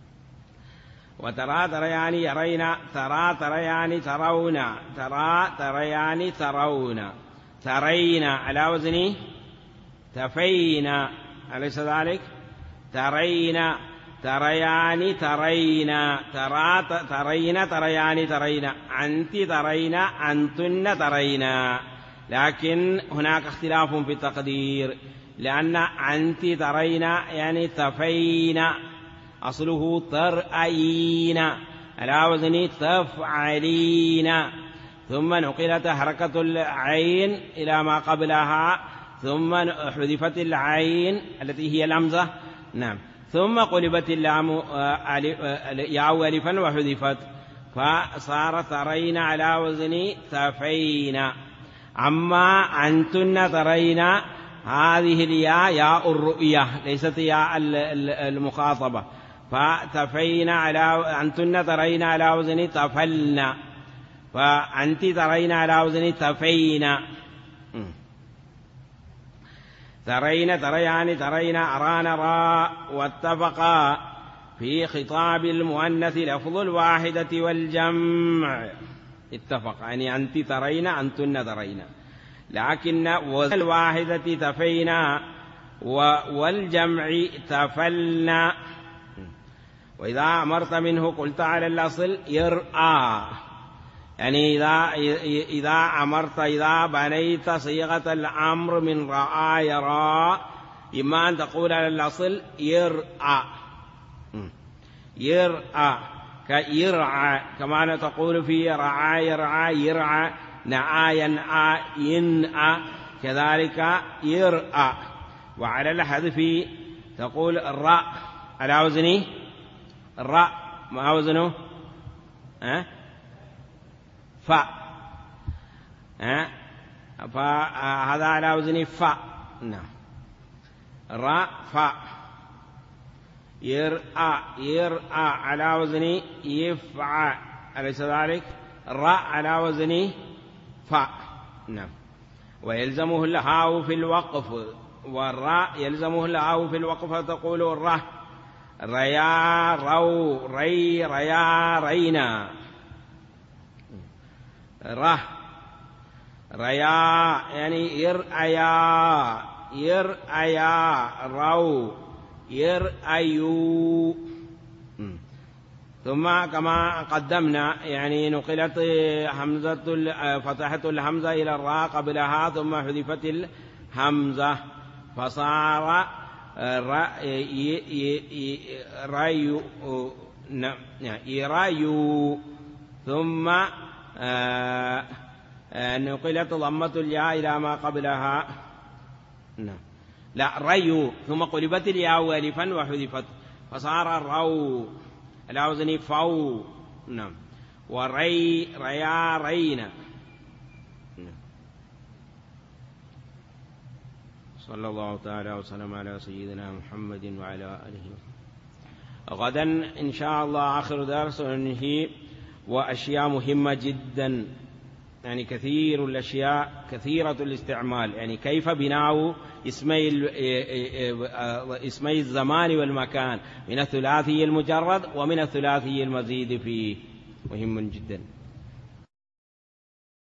وترى تريان يرين، ترى تريان ترون، ترى تريان ترون، ترين على وزن تفين، أليس ذلك؟ ترين تريان ترين، ترى ترين تريان ترين، أنت ترين أنتن ترين. لكن هناك اختلاف في التقدير، لأن أنت ترين يعني تفين، أصله ترأين على وزن تفعلين، ثم نقلت حركة العين إلى ما قبلها، ثم حذفت العين التي هي الهمزة. نعم. ثم قلبت اللام ياء ألفا وحذفت، فصار ترين على وزن تفين. أما أنتن ترين هذه الياء ياء الرؤية ليست ياء المخاطبة، فتفين على أنتن ترين على وزن تفلن، فأنت ترين على وزن تفين. ترين تريان ترين أران راء، واتفقا في خطاب المؤنث لفظ الواحدة والجمع. اتفق يعني أنت ترين أنتن ترين، لكن والواحدة تفينا والجمع تفلنا. وإذا أمرت منه قلت على الأصل يرأى، يعني إذا أمرت، إذا بنيت صيغة الأمر من رأى يرى، إما أن تقول على الأصل يرأى، يرأى كيرعى، كما تقول في رعى يرعى يرعى، نعى ينعى ينعى، كذلك يرأى. وعلى الحذف تقول الراء على وزن الراء، ما وزنه فاء، فهذا على وزن فاء. نعم. راء فاء. يرأى يرأى على وزن يفعى، أليس ذلك؟ الراء على وزن فاء. نعم. ويلزمه الهاء في الوقف، والراء يلزمه الهاء في الوقف، فتقول الراء ريا رو ري ريا رينا، ره ريا يعني يرأيا يرأيا رو يرأيو. ثم كما قدمنا يعني نقلت همزة فتحة الهمزة إلى الراء قبلها، ثم حذفت الهمزة فصار ريو يريو، ثم نقلت ضمة الياء إلى ما قبلها. لا ريو، ثم قلبت الياء ألفا وحذفت فصار الرو على وزن فو. نعم. وري ريا رينا. صلى الله تعالى وسلم على سيدنا محمد وعلى آله. غدا إن شاء الله آخر درس ننهي، وأشياء مهمة جدا، يعني كثير الأشياء كثيرة الاستعمال، يعني كيف بناء اسمي الزمان والمكان من الثلاثي المجرد ومن الثلاثي المزيد فيه، مهم جدا.